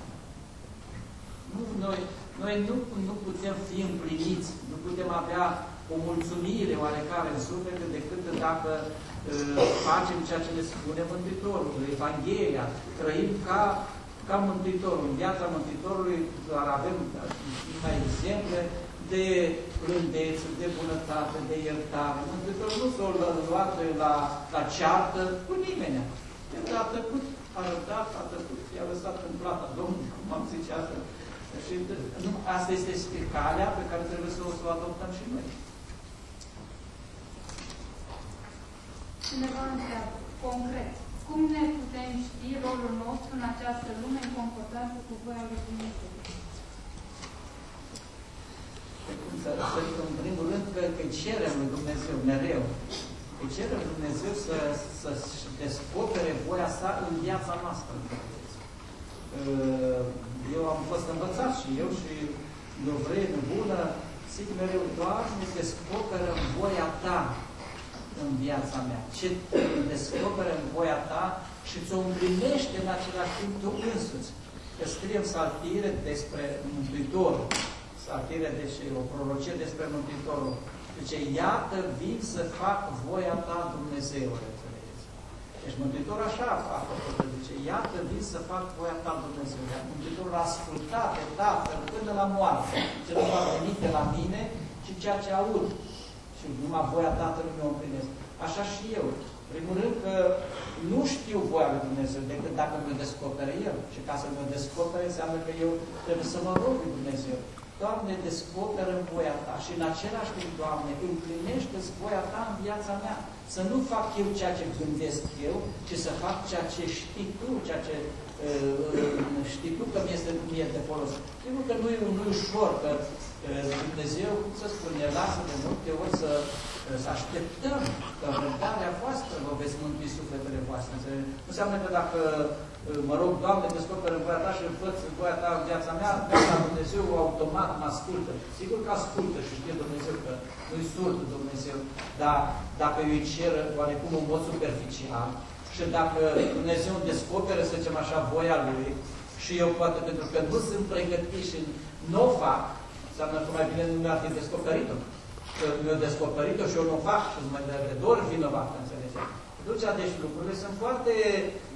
Nu, noi noi nu, nu putem fi împliniți, nu putem avea o mulțumire oarecare în suflet decât dacă uh, facem ceea ce ne spune Mântuitorul, Evanghelia, trăim ca, ca Mântuitorul. În viața Mântuitorului doar avem numai exemple de plândețe, de bunătate, de iertare. Mântuitorul nu s-a luat la, la ceartă cu nimeni. El a tăcut, a răbdat, a tăcut, i-a lăsat în plata Domnului, cum am zis asta. Și nu, asta este calea pe care trebuie să o, să o adoptăm și noi. Cineva întreabă, concret, cum ne putem ști rolul nostru în această lume în concordanță cu voia lui Dumnezeu? În primul rând, că, că cerem lui Dumnezeu mereu. Că cerem lui Dumnezeu să, să descopere voia sa în viața noastră. Eu am fost învățat și eu și de o vreme bună, zic mereu, Doamne, descoperă voia Ta în viața mea. Ce descoperă în voia Ta și ți-o împlinește în același timp Tu însuți. Că scriem saltire despre Mântuitorul. Saltire, deci o prorocie despre Mântuitorul. Deci, iată, vin să fac voia Ta, Dumnezeule. Deci Mântuitorul așa a făcut, zice, iată, vin să fac voia Ta, Dumnezeu. Mântuitorul a ascultat pe Tatăl până la moarte. Ce nu va veni de la mine, ci ceea ce aud. Și numai voia Tatălui mi-o împlinesc. Așa și eu. Primul rând că nu știu voia lui Dumnezeu decât dacă mi-o descopere El. Și ca să mi-o descopere înseamnă că eu trebuie să mă rog lui Dumnezeu. Doamne, descoperă voia Ta și în același timp, Doamne, împlinește-ți voia Ta în viața mea. Să nu fac eu ceea ce gândesc eu, ci să fac ceea ce știi Tu, ceea ce uh, știi Tu că mi este mie de folos. Sigur că nu e, nu e ușor, că uh, Dumnezeu, cum să spun, ne lasă de multe ori să, uh, să așteptăm că răbdarea voastră vă veți mântui sufletele voastre. Nu înseamnă că dacă mă rog, Doamne, descoperă voia Ta și învăț voia Ta în viața mea, gata, Dumnezeu automat mă ascultă. Sigur că ascultă și știe Dumnezeu că nu-i surd Dumnezeu, dar dacă eu îi cer oarecum în mod superficial și dacă Dumnezeu îmi descoperă, să zicem așa, voia Lui și eu poate pentru că nu sunt pregătit și nu o fac, înseamnă că mai bine nu mi-ar fi descoperit-o. Că mi-o descoperit-o și eu nu o fac și mai de dor vinovat, înțelegeți? Deci, deci lucrurile sunt foarte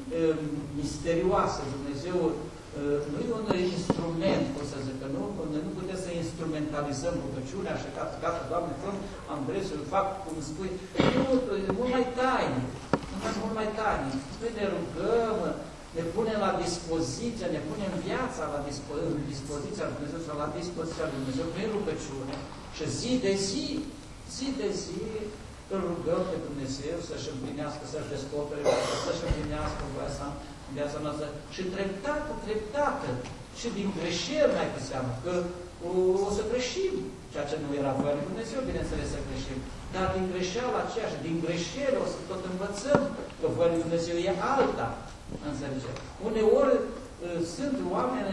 misterioasă. Dumnezeu nu e un instrument, cum să zic, că nu, noi nu putem să instrumentalizăm rugăciunea și gata, gata, Doamne, am vrea să-l fac, cum spui, nu, e mult mai tainic, nu mult mai tainic. Noi ne rugăm, ne punem la dispoziție, ne punem viața la dispo dispoziția lui Dumnezeu sau la dispoziția lui Dumnezeu prin rugăciune și zi de zi, zi de zi, îl rugăm pe Dumnezeu să-și împlinească, să-și descopere, să-și împlinească voia sa în viața noastră. Și treptată, treptată, și din greșeli mai cu seamă, că o, o să greșim, ceea ce nu era voia lui Dumnezeu, bineînțeles să greșim, dar din greșeala aceea și din greșeli o să tot învățăm că voia lui Dumnezeu e alta. Înțelege? Uneori sunt oameni,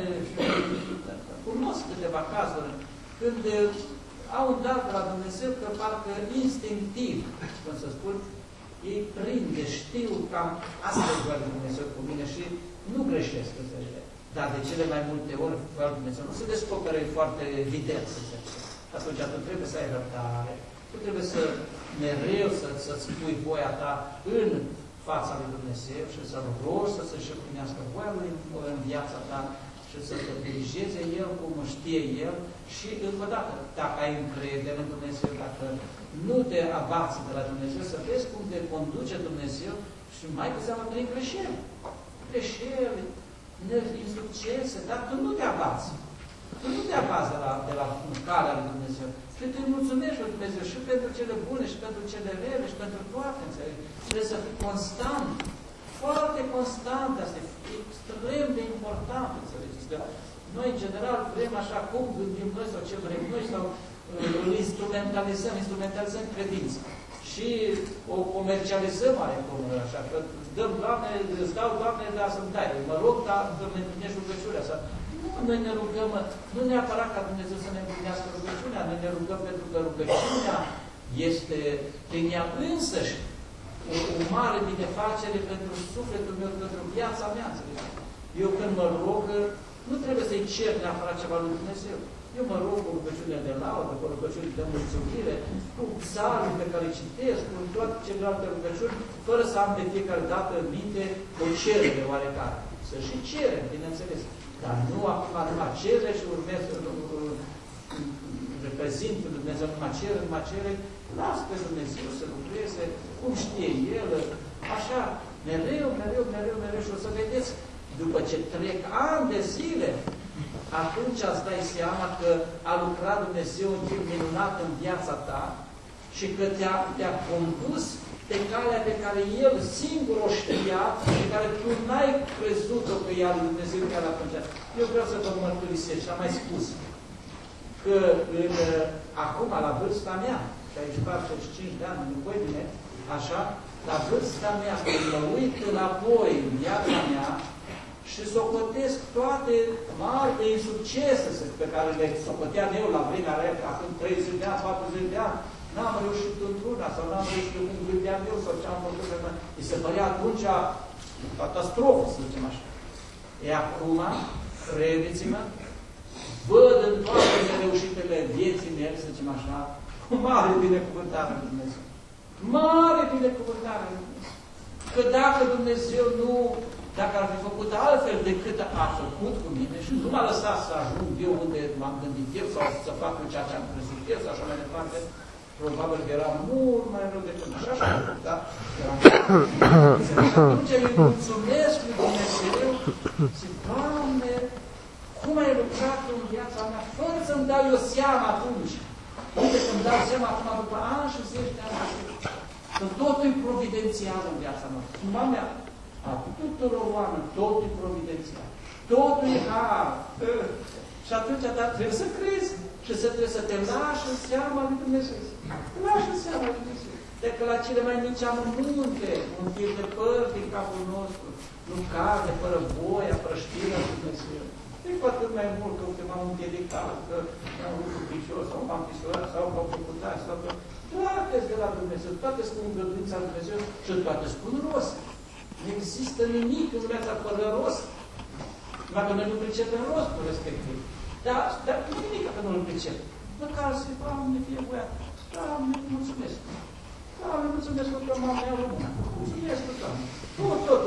cunosc câteva cazuri, când au un dar de la Dumnezeu că parcă instinctiv, cum să spun, ei prinde, știu cam asta e voia lui Dumnezeu cu mine și nu greșesc, înțelege? Dar de cele mai multe ori, voia lui Dumnezeu nu se descoperă foarte evident, să zice. Atunci tu trebuie să ai răbdare, tu trebuie să mereu să-ți să spui voia ta în fața lui Dumnezeu și să-L rogi să-și împlinească voia lui în viața ta și să te dirigeze El cum știe El și, încă o dată, dacă ai încredere în Dumnezeu, dacă nu te abați de la Dumnezeu, să vezi cum te conduce Dumnezeu și mai cu seama prin greșeli. Greșeli, insuccese, dar tu nu te abați. Tu nu te abați de la, de la calea lui Dumnezeu. Și te mulțumești lui Dumnezeu și pentru cele bune, și pentru cele rele, și pentru toate, înțelegi? Trebuie să fii constant, foarte constant, asta e extrem de important, înțelegeți? Că noi, în general, vrem așa cum gândim noi sau ce vrem noi, sau îl instrumentalizăm, instrumentalizăm credința. Și o comercializăm arecum, așa, că dăm, Doamne, îți dau, Doamne, dar să-mi dai. Mă rog, dar să-mi împlinești rugăciunea asta. Noi ne rugăm, nu neapărat ca Dumnezeu să ne împlinească rugăciunea, noi ne rugăm pentru că rugăciunea este prin ea însăși o, o mare binefacere pentru sufletul meu, pentru viața mea. Eu când mă rog, nu trebuie să-i cer neapărat ceva lui Dumnezeu. Eu mă rog cu rugăciune de laudă, cu rugăciune de mulțumire, cu psalmi pe care citesc, cu toate celelalte rugăciuni, fără să am de fiecare dată în minte o cerere oarecare. Să și cerem, bineînțeles. Dar nu acum numai cere și urmez să reprezint pe Dumnezeu numai cere, numai cere, las pe Dumnezeu să lucreze, cum știe El, așa, mereu, mereu, mereu, mereu, și o să vedeți, după ce trec ani de zile, atunci îți dai seama că a lucrat Dumnezeu un timp minunat în viața ta și că te-a te condus pe calea pe care El singur o știa, pe care tu n-ai crezut-o că ea lui Dumnezeu chiar atunci. Eu vreau să vă mărturisesc și am mai spus că în, acum, la vârsta mea, șaizeci și patru șaizeci și cinci de ani, nu voi bine, așa, la vârsta mea, când mă uit înapoi în viața mea și socotesc toate mari de insuccese pe care le socoteam eu la vremea aia, acum treizeci de ani, patruzeci de ani, n-am reușit într-una sau n-am reușit cum gândeam eu sau ce am făcut. Îi se părea atunci catastrofă, să zicem așa. E acum, credeți-mă, văd în toate nereușitele vieții mele, să zicem așa, cu mare binecuvântare lui Dumnezeu. Mare binecuvântare lui Dumnezeu. Că dacă Dumnezeu nu, dacă ar fi făcut altfel decât a făcut cu mine și nu m-a lăsat să ajung eu unde m-am gândit eu sau să fac eu ceea ce am crezut eu sau așa mai departe, probabil că era mult mai rău decât așa, așa, da? Atunci îi mulțumesc lui Dumnezeu și, Doamne, cum ai lucrat în viața mea, fără să-mi dau eu seama atunci. Uite că-mi dau seama acum după ani și zeci de ani. Că totul e providențial în viața noastră. Suma mea, a tuturor oameni, totul e providențial. Totul e har. Și atunci, dar trebuie să crezi. Și să trebuie să te lași în seama lui Dumnezeu. Te lași în seama lui Dumnezeu. De că la cele mai mici amănunte, un fir de păr din capul nostru, nu cade fără voia, fără știrea lui Dumnezeu. E cu atât mai mult că m-am împiedicat, că am lucruri picios, sau m-am pisurat, sau m-am făcut aia, sau că toate de la Dumnezeu, toate spun îngăduința lui Dumnezeu și toate spun rost. Nu există nimic în viața fără rost. Dacă noi nu pricepem rostul respectiv. Dar, dar nu nimic dacă nu îl pricep. Măcar să-i, Doamne, fie voia. Doamne, mulțumesc. Doamne, mulțumesc că mama mea română. Mulțumesc, Doamne. Nu, totul, nu,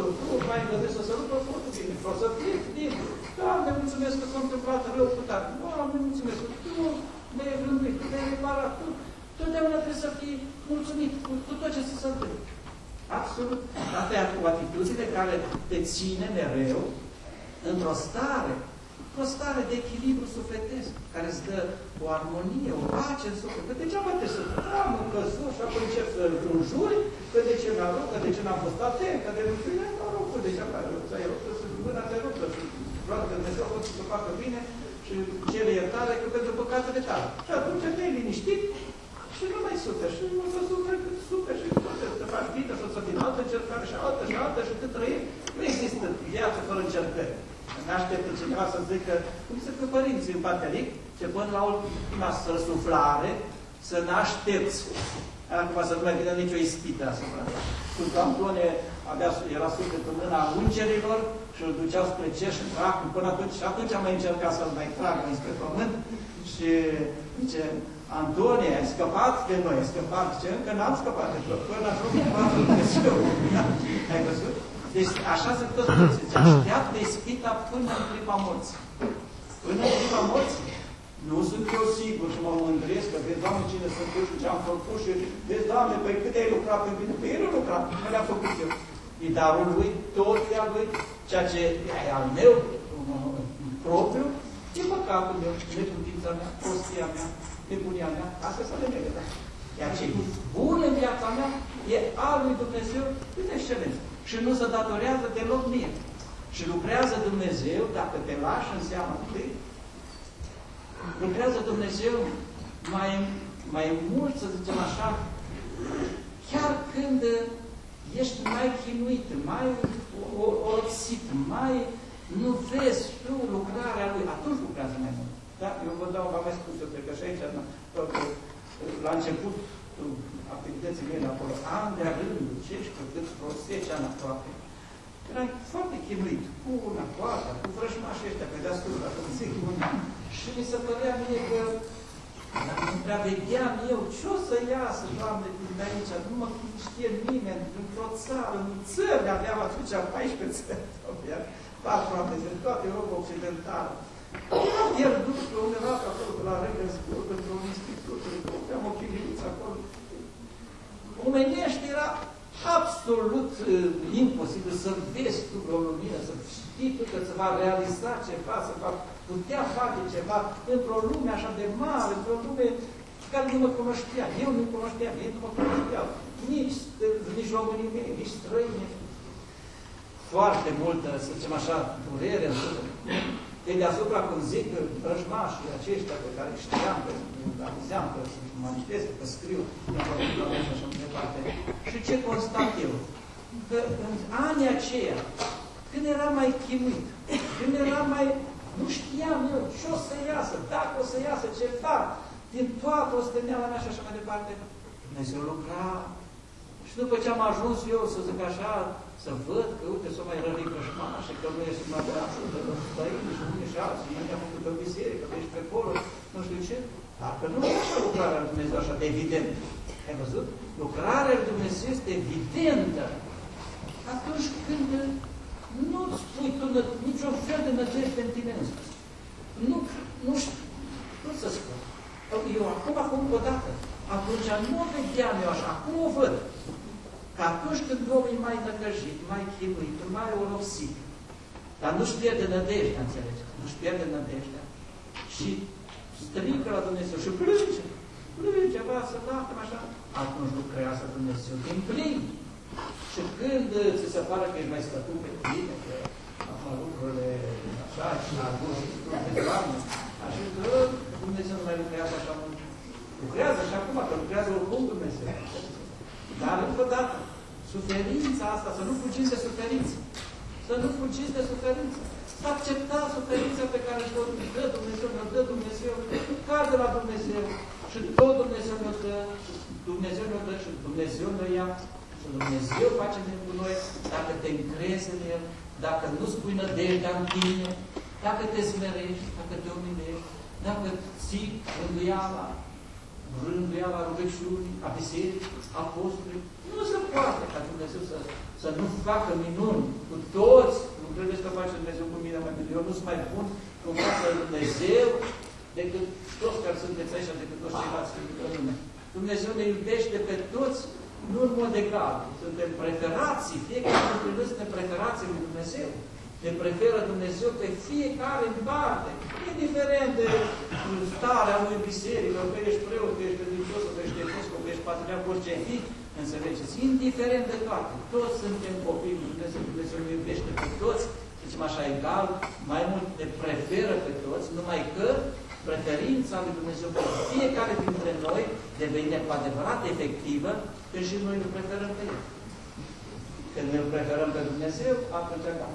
mai îngăduie să se rupă, foarte bine. O să fie bine. Doamne, mulțumesc că s-a întâmplat rău cu tare. Doamne, mulțumesc că Tu ne-ai vânduit, Tu ne-ai reparat, Tu. Totdeauna trebuie să fii mulțumit cu, cu tot ce se întâmplă. Absolut. Asta e o atitudine care te ține mereu într-o stare, într-o stare de echilibru sufletesc, care îți dă o armonie, o pace în suflet. Că degeaba trebuie să am un căzut și apoi încep să înjuri, că de ce mi-a rău, că de ce n-am fost atent, că de ce mi-a rău, că degeaba ți-ai rău, să mâna te rupă, să vreau că Dumnezeu a fost să facă bine și cere iertare că pentru păcatele tale. Și atunci te-ai liniștit și nu mai suferi. Și nu să suferi cât suferi și tot să te faci bine și o să vină altă încercare și altă și altă și cât trăiești. Nu există viață fără încercări. Ne așteptă cineva să zică, cum se că părinții în Pateric, ce până la ultima răsuflare, să ne aștepți. Acum să nu mai vină nicio ispită asupra. Când Antonie avea, era suflet în mâna îngerilor și îl duceau spre cer și dracul până atunci. Și atunci am mai încercat să-l mai tragă spre pământ. Și zice, Antonie, ai scăpat de noi, ai scăpat. Zice, încă n-am scăpat de tot. Până ajung în patru Dumnezeu. Ai văzut? Deci așa se tot zice, așteaptă ispita până în clipa morții. Până în clipa morții. Nu sunt eu sigur și mă mândresc că vezi, Doamne, cine sunt eu și ce am făcut și vezi, Doamne, păi cât ai lucrat pe mine? Păi el nu lucrat, că le-am făcut eu. E darul lui, tot e al lui, ceea ce e al meu, propriu, e păcatul meu, neputința mea, prostia mea, nebunia mea, asta să le mele, da? Iar ce e bun în viața mea, e al lui Dumnezeu, în excelență. Și nu se datorează deloc mie. Și lucrează Dumnezeu, dacă te lași în seama întâi, lucrează Dumnezeu mai, mai mult, să zicem așa, chiar când ești mai chinuit, mai oropsit, mai nu vezi tu lucrarea Lui, atunci lucrează mai mult. Da? Eu vă dau, v-am mai spus, eu cred că și aici, la început activității mele acolo, ani de rând, cești, cât vreo zece ani aproape, eram foarte chinuit, cu una, cu alta, cu vrăjmașii ăștia, pe de-a scură, dacă zic una. Și mi se părea mie că, dacă îmi preavegheam eu, ce o să iasă, Doamne, din aici? Nu mă știe nimeni, într-o țară, în țări, aveam atunci paisprezece țări, patru ani de zi, toată Europa Occidentală. Am pierdut pe undeva pe acolo, pe la Regensburg, într-un institut, aveam o chiliuță acolo. Omenește era absolut uh, imposibil să vezi tu vreo lumină, să știi tu că se va realiza ceva, să va putea face ceva într-o lume așa de mare, într-o lume care nu mă cunoștea. Eu nu cunoșteam, ei nu mă cunoșteau. Nici, nici românii mei, nici străini. Foarte multă, să zicem așa, durere. De deasupra, cum zic, vrăjmașii aceștia pe care știam, că avizeam, că se manifestă, că scriu, că așa mai departe. Și ce constat eu? Că în anii aceia, când eram mai chinuit, când eram mai... Nu știam eu ce o să iasă, dacă o să iasă ceva, din toată osteneala mea și așa mai departe. Dumnezeu lucra. Și după ce am ajuns eu, să zic așa, să văd că, uite, s-o mai rărit vrăjmașii, că nu este mai de ajută, că străini și unii și alții, ei ne-am făcut o biserică, că ești pe acolo, nu știu ce. Dacă nu e așa lucrarea lui Dumnezeu așa de evidentă. Ai văzut? Lucrarea lui Dumnezeu este evidentă atunci când nu-ți pui tu niciun fel de nădejde în tine însuți. Nu, nu știu, nu să spun. Eu acum, acum o dată, atunci nu o vedeam eu așa, acum o văd. Că atunci când omul e mai năcăjit, mai chinuit, mai oropsit, dar nu-și pierde nădejdea, înțelegi? Nu-și pierde nădejdea. Și strigă la Dumnezeu și plânge. Plânge, va să lacrim așa. Atunci lucrează Dumnezeu din plin. Și când ți se pare că ești mai stătut pe tine, că acum lucrurile așa, și la gust, și tu de Doamne, așa că Dumnezeu nu mai lucrează așa mult. Lucrează și acum, că lucrează oricum Dumnezeu. Dar încă o dată, suferința asta, să nu fugiți de suferință. Să nu fugiți de suferință. Să acceptați suferința pe care o dă Dumnezeu, ne-o dă Dumnezeu, cade la Dumnezeu și tot Dumnezeu ne-o dă, Dumnezeu ne-o dă și Dumnezeu ne-o ia. Și Dumnezeu face pentru noi dacă te încrezi în El, dacă nu-ți pui nădejdea în tine, dacă te smerești, dacă te umilești, dacă ții rânduiala, rânduiala rugăciunii, a bisericii, a postului. Nu se poate ca Dumnezeu să să nu facă minuni cu toți. Nu credeți că face Dumnezeu cu mine mai bine. Eu nu sunt mai bun cum face Dumnezeu decât toți care sunteți aici, decât toți ceilalți în lume. Dumnezeu ne iubește pe toți, nu în mod egal. Suntem preferații, fiecare dintre noi suntem preferații lui Dumnezeu. Ne preferă Dumnezeu pe fiecare în parte, indiferent de starea lui biserică, că ești preot, că ești credincios, că ești episcop, că ești patriarh, orice fi, înțelegeți? Indiferent de toate, toți suntem copii lui Dumnezeu, Dumnezeu ne iubește pe toți, zicem așa, egal, mai mult ne preferă pe toți, numai că preferința lui Dumnezeu pe fiecare dintre noi devine cu adevărat efectivă, că și noi îl preferăm pe El. Când îl preferăm pe Dumnezeu, atunci gata.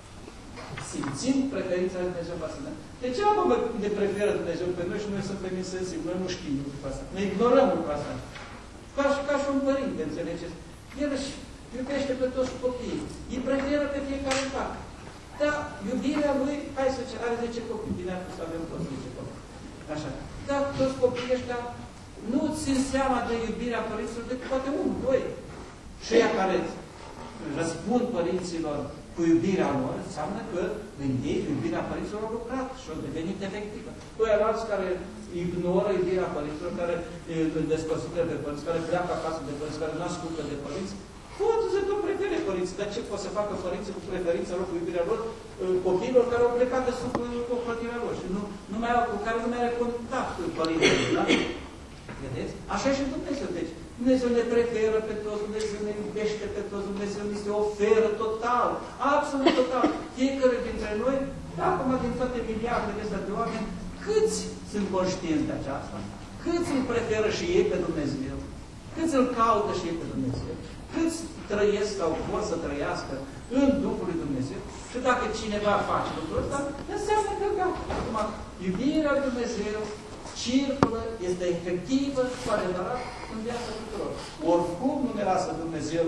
Simțim preferința lui Dumnezeu față de noi. De ce mă ne preferă Dumnezeu pe noi și noi suntem insensibili? Noi nu știm lucrul asta. Ne ignorăm lucrul asta. Ca și, ca și un părinte, înțelegeți? El își iubește pe toți copiii. Îi preferă pe fiecare în parte. Dar iubirea lui, hai să ce, are zece copii. Bine a spus să avem toți zece copii. Așa. Dar toți copiii ăștia nu țin seama de iubirea părinților decât poate unul, doi. Și ea care răspund părinților cu iubirea lor, înseamnă că în ei iubirea părinților a lucrat și a devenit efectivă. Doi alți care ignoră iubirea părinților, care îl despărțită de părinți, care pleacă acasă de părinți, care nu ascultă de părinți, pot să nu prefere părinții. Dar ce pot să facă părinții cu preferința lor, cu iubirea lor, copiilor care au plecat de sub ocrotirea lor și nu, nu mai au, cu care nu mai are contact cu părinții. Da? Vedeți? Așa și Dumnezeu. Deci, Dumnezeu ne preferă pe toți, Dumnezeu ne iubește pe toți, Dumnezeu ne se oferă total, absolut total. Fiecare dintre noi, acum din toate miliardele astea de oameni, câți sunt conștienți de aceasta? Câți îl preferă și ei pe Dumnezeu? Câți îl caută și ei pe Dumnezeu? Câți trăiesc sau vor să trăiască în Duhul lui Dumnezeu? Și dacă cineva face lucrul ăsta, înseamnă că gata. Acum, iubirea lui Dumnezeu circulă, este efectivă, cu adevărat, în viața tuturor. Oricum nu ne lasă Dumnezeu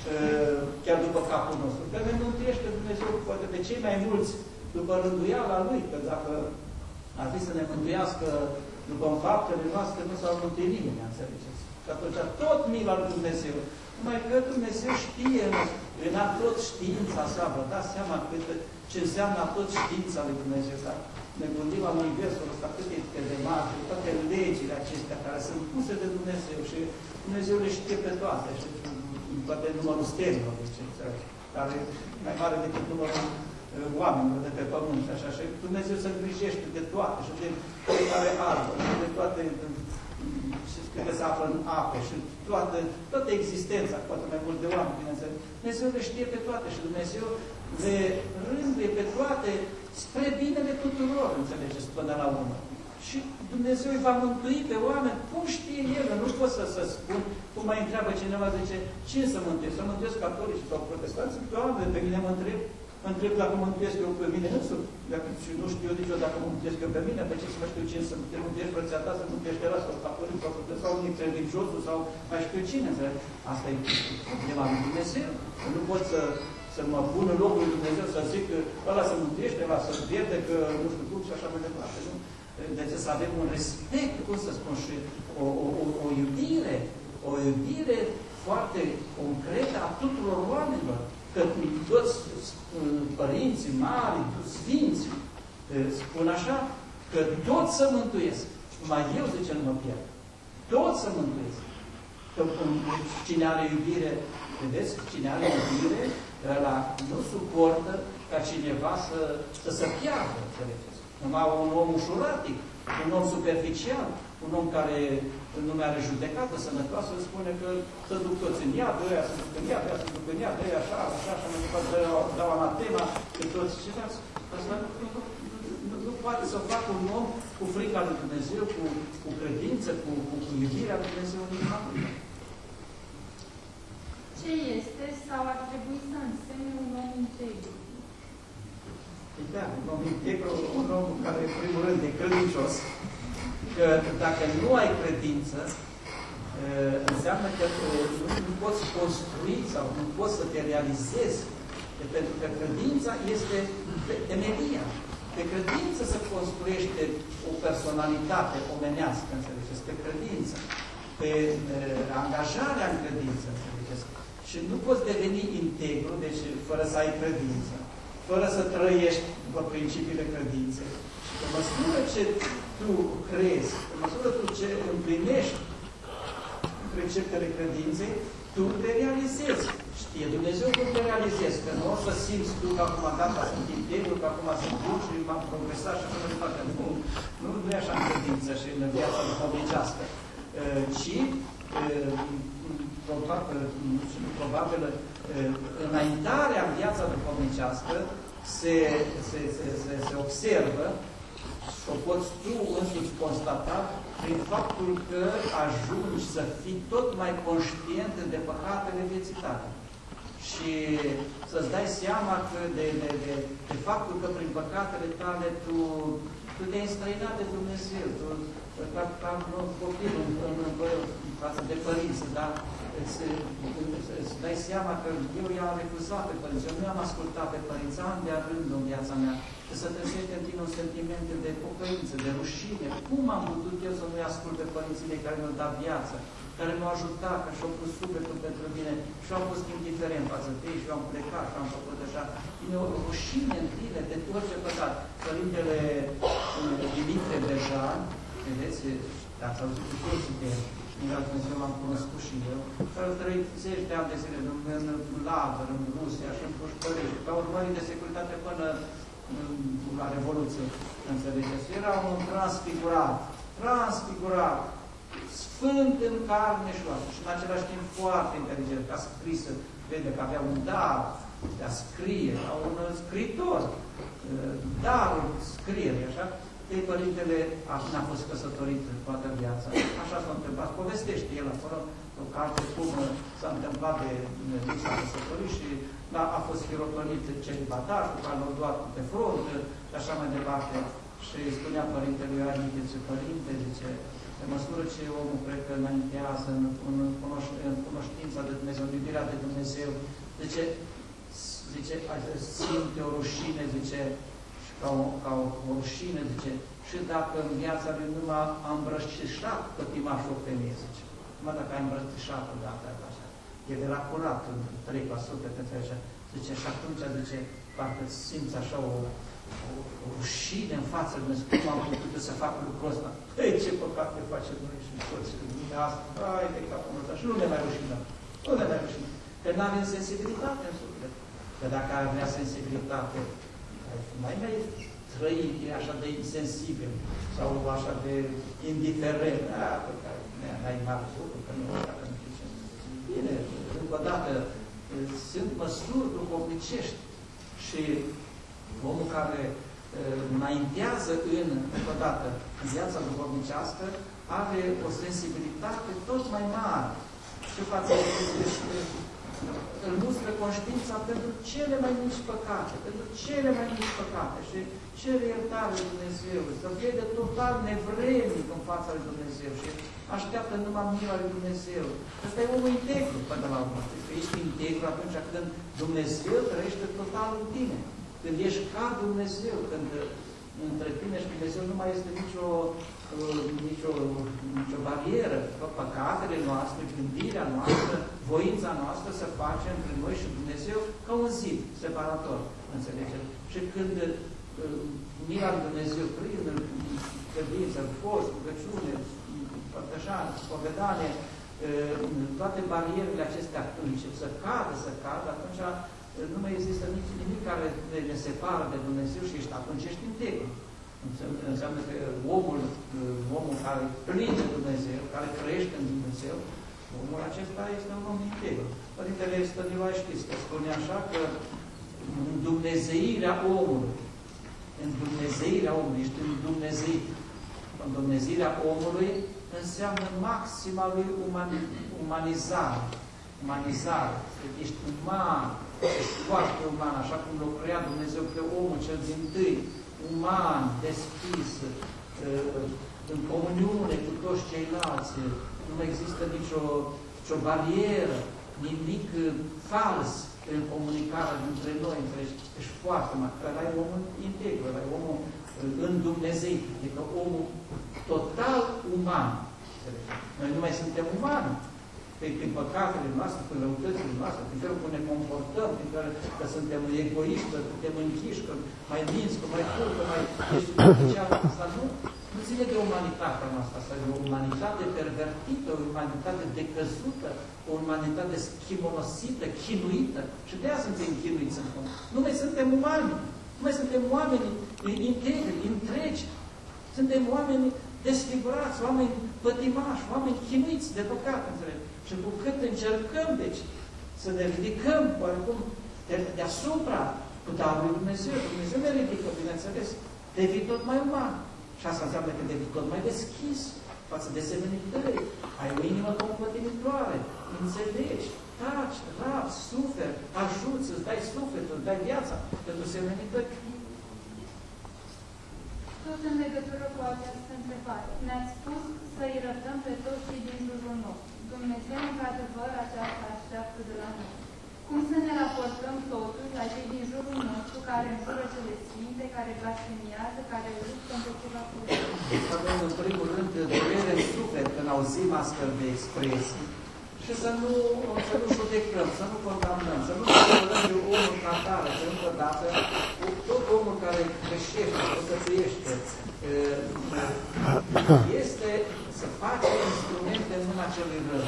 chiar după capul nostru. Că ne mântuiește Dumnezeu poate pe cei mai mulți după rânduiala Lui, că dacă ar fi să ne mântuiască după faptele noastre, nu s-ar mântui nimeni, înțelegeți? Și atunci tot mila lui Dumnezeu. Numai că Dumnezeu știe în a tot știința sa, vă dați seama cât, ce înseamnă a tot știința lui Dumnezeu. Dar ne gândim la universul ăsta, cât e de mare, toate legile acestea care sunt puse de Dumnezeu și Dumnezeu le știe pe toate. Și toate numărul stelilor, care e mai mare decât numărul oamenilor de pe pământ. Așa, și Dumnezeu se îngrijește de toate și de fiecare arbor, de toate câte se află în ape și toată, toată existența, poate mai mult de oameni, bineînțeles. Dumnezeu le știe pe toate și Dumnezeu le rânduie pe toate spre binele tuturor, înțelegeți, până la urmă. Și Dumnezeu îi va mântui pe oameni, cum știe El, nu pot să, să spun, cum mai întreabă cineva, zice, cine să mântuiesc? Să mântuiesc catolici sau protestanți? Doamne, pe mine mă întreb, mă întreb dacă mă mântuiesc eu pe mine însumi, și nu știu eu niciodată dacă mă mântuiesc eu pe mine, pe ce să mă știu cine să te mântuiești frăția ta, să mântuiești era, sau catolic, sau protestant, sau unii credinciosul, sau mai știu cine, înțeleg? Asta e problema lui Dumnezeu. Nu pot să să mă pun în locul lui Dumnezeu, să zic că ăla se mântuiește, ăla se pierde, că nu știu cum și așa mai departe. Nu? Deci să avem un respect, cum să spun, și o, o, o, o iubire, o iubire foarte concretă a tuturor oamenilor. Că toți părinții mari, sfinți, spun așa, că toți se mântuiesc. Numai eu, zice, nu mă pierd. Toți se mântuiesc. Că cine are iubire, vedeți, cine are iubire, ăla nu suportă ca cineva să, să se piardă, înțelegeți? Numai un om ușuratic, un om superficial, un om care nu mai are judecată sănătoasă, spune că să duc toți în iad, ăia să duc în iad, ăia să duc în iad, ăia așa, așa, așa, mai departe, dau anatema, că toți ceilalți. Asta nu, nu, nu, nu poate să facă un om cu frica lui Dumnezeu, cu, cu credință, cu, cu, cu iubirea lui Dumnezeu în inima lui. Ce este sau ar trebui să însemne un om integru? Da, un om integru, un om care, în primul rând, e credincios, că dacă nu ai credință, înseamnă că nu poți construi sau nu poți să te realizezi, pentru că credința este temelia. Pe credință se construiește o personalitate omenească, înțelegeți? Pe credință, pe angajarea în credință, înțelegeți? Și nu poți deveni integru, deci fără să ai credință, fără să trăiești după principiile credinței. Pe măsură ce tu crezi, pe măsură tu ce împlinești preceptele credinței, tu te realizezi. Știe Dumnezeu cum te realizezi, că nu o să simți tu că acum gata, sunt integru, că acum sunt bun și m-am progresat și așa mai departe. Nu, nu, nu e așa în credință și în viața duhovnicească. Ci, probabil, probabil înaintarea în viața duhovnicească se, se, se, se, se observă și o poți tu însuți constata prin faptul că ajungi să fii tot mai conștient de păcatele vieții tale. Și să-ți dai seama că de, de, de, de faptul că prin păcatele tale tu, tu te-ai înstrăinat de Dumnezeu, tu, ca, ca copil în, în, în, în față de părinți, da? Îți, îți, îți dai seama că eu i-am refuzat pe părinți, eu nu i-am ascultat pe părinți, an de rând în viața mea, că să trezește în tine un sentiment de pocăință, de rușine. Cum am putut eu să nu-i ascult pe părinții mei care mi-au dat viață, care m-au ajutat, că și-au pus sufletul pentru mine și au fost indiferent față de ei și eu am plecat și am făcut așa. Vine o rușine în tine de orice păcat. Părintele Dimitrie Bejan, vedeți, ați auzit cu toții de Mira Dumnezeu l-am cunoscut și eu, care au trăit zeci de ani de zile în lagăr, în Rusia și în Pușcărești, ca urmări de securitate până la Revoluție, înțelegeți? Era un transfigurat, transfigurat, sfânt în carne și oasă și în același timp foarte inteligent, ca scris, vede că avea un dar de a scrie, ca un scriitor, darul scrierii, așa? Ei, părintele n-a fost căsătorit toată viața. Așa s-a întâmplat. Povestește el acolo o carte cum s-a întâmplat de Dumnezeu, s-a căsătorit și da, a fost hirotonit celibatar, cu care l-au luat pe front și așa mai departe. Și spunea părintele Ioanite, zice, părinte, zice, pe măsură ce omul cred că înaintează în, în, în cunoștința de Dumnezeu, în iubirea de Dumnezeu, zice, zice, simte o rușine, zice, ca o, ca o, o rușine, zice, și dacă în viața lui nu m-a îmbrățișat pătimașul o femeie, zice. Numai dacă ai îmbrățișat odată, așa, el era curat în trei la sută, așa, zice, și atunci, zice, parcă simți așa o, o, o rușine în față de Dumnezeu, cum am putut să fac lucrul ăsta? Ei, ce păcate facem noi și toți în lumea asta, hai de capul ăsta, și nu ne mai rușinăm, nu ne mai rușinăm, că nu avem sensibilitate în suflet. Că dacă ar avea sensibilitate, mai mai trăit, e așa de insensibil sau așa de indiferent. Ah, pe care n-ai mare suflet, că nu dacă nu știu ce. Bine, încă o dată, sunt măsuri duhovnicești și omul care înaintează în, încă o dată, în viața duhovnicească, are o sensibilitate tot mai mare și față de îl mustră conștiința pentru cele mai mici păcate, pentru cele mai mici păcate și cere iertare lui Dumnezeu, să vede total nevrenic în fața lui Dumnezeu și așteaptă numai mila lui Dumnezeu. Ăsta e omul integru până la urmă. Că ești integru atunci când Dumnezeu trăiește total în tine. Când ești ca Dumnezeu, când între tine și Dumnezeu nu mai este nicio, uh, nicio, nicio barieră. Păcatele noastre, gândirea noastră, voința noastră se face între noi și Dumnezeu ca un zid separator. Înțelegeți? Și când uh, mila lui Dumnezeu prin credință, post, rugăciune, părtășanie, spovedanie, uh, toate barierele acestea încep să cadă, să cadă, atunci nu mai există nici nimic care ne separă de Dumnezeu și ești, atunci ești integru. Înseamnă că omul, omul care plin de Dumnezeu, care trăiește în Dumnezeu, omul acesta este un om integru. Părintele Stăniloae știți că spune așa că în Dumnezeirea omului, în Dumnezeirea omului, ești în Dumnezeit. În Dumnezeirea omului înseamnă maxima lui umani, umanizare. Umanizare. Ești uman, ești foarte uman, așa cum l-a creat Dumnezeu pe omul cel din tâi, uman, deschis, în comuniune cu toți ceilalți, nu mai există nicio, nicio barieră, nimic fals în comunicarea dintre noi, ești foarte uman. Ăla e omul integru, ăla e omul în Dumnezeu, adică omul total uman. Noi nu mai suntem umani. prin păcatele noastre, prin răutățile noastre, prin felul cum ne comportăm, prin care că suntem egoiști, că suntem închiși, că mai minți, că mai fur, că mai ești asta nu, nu ține de umanitatea noastră, asta e o umanitate pervertită, o umanitate decăzută, o umanitate schimonosită, chinuită. Și de aia suntem chinuiți în fond. Nu mai suntem umani, nu mai suntem oameni integri, întregi. Suntem oameni desfigurați, oameni pătimași, oameni chinuiți de păcat, înțeleg. Și cu cât încercăm, deci, să ne ridicăm, oarecum, de, deasupra cu darul lui Dumnezeu, Dumnezeu ne ridică, bineînțeles, devii tot mai uman. Și asta înseamnă că devii tot mai deschis față de semenii tăi. Ai o inimă compătimitoare, înțelegi, taci, rabi, suferi, ajuți, îți dai sufletul, îți dai viața pentru semenii tăi. Tot în legătură cu această întrebare, ne-ați spus să-i răbdăm pe toți cei din jurul nostru. Dumnezeu, într-adevăr, aceasta așteaptă de la noi. Cum să ne raportăm totuși la cei din jurul nostru care înjură cele sfinte, care blasfemiază, care luptă împotriva cuvântului? Avem în primul rând durere în suflet când auzim astfel de expresii și să nu, să nu judecăm, să nu condamnăm, să nu condamnăm de omul ca tare, că încă dată tot omul care greșește, păcătuiește, este să face instrumente în mâna celui rău.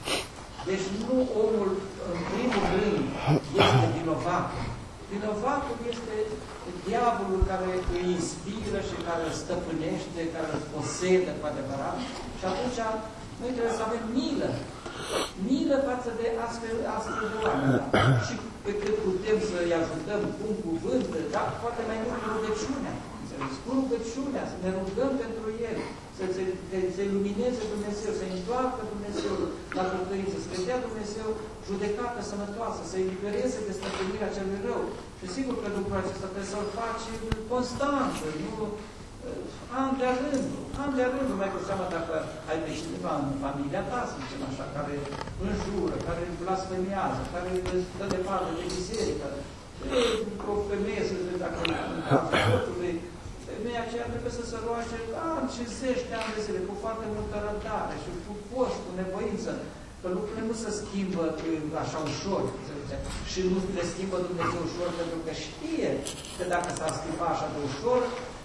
Deci nu omul, în primul rând, este vinovat. Vinovatul este diavolul care îi inspiră și care îl stăpânește, care îl posedă cu adevărat. Și atunci noi trebuie să avem milă. Milă față de astfel, astfel de oameni. Și pe cât putem să-i ajutăm cu un cuvânt, dar poate mai mult cu rugăciunea. Înțelegeți? Cu rugăciunea, să ne rugăm pentru el, să se, se lumineze Dumnezeu, să întoarcă Dumnezeu la pocăință, să le dea Dumnezeu judecată sănătoasă, să îi libereze de stăpânirea celui rău. Și sigur că lucrul acesta trebuie să-l faci constant, nu an de rând, an de rând, mai cu seama dacă ai pe cineva în familia ta, să zicem așa, care înjură, care blasfemiază, care stă departe de biserică, o femeie, să zic, dacă în cazul soțului, femeia aceea trebuie să se roage ani și zeci de ani de zile, cu foarte multă răbdare și cu post, cu nevoință, că lucrurile nu se schimbă așa ușor, și nu le schimbă Dumnezeu ușor, pentru că știe că dacă s-ar schimba așa de ușor,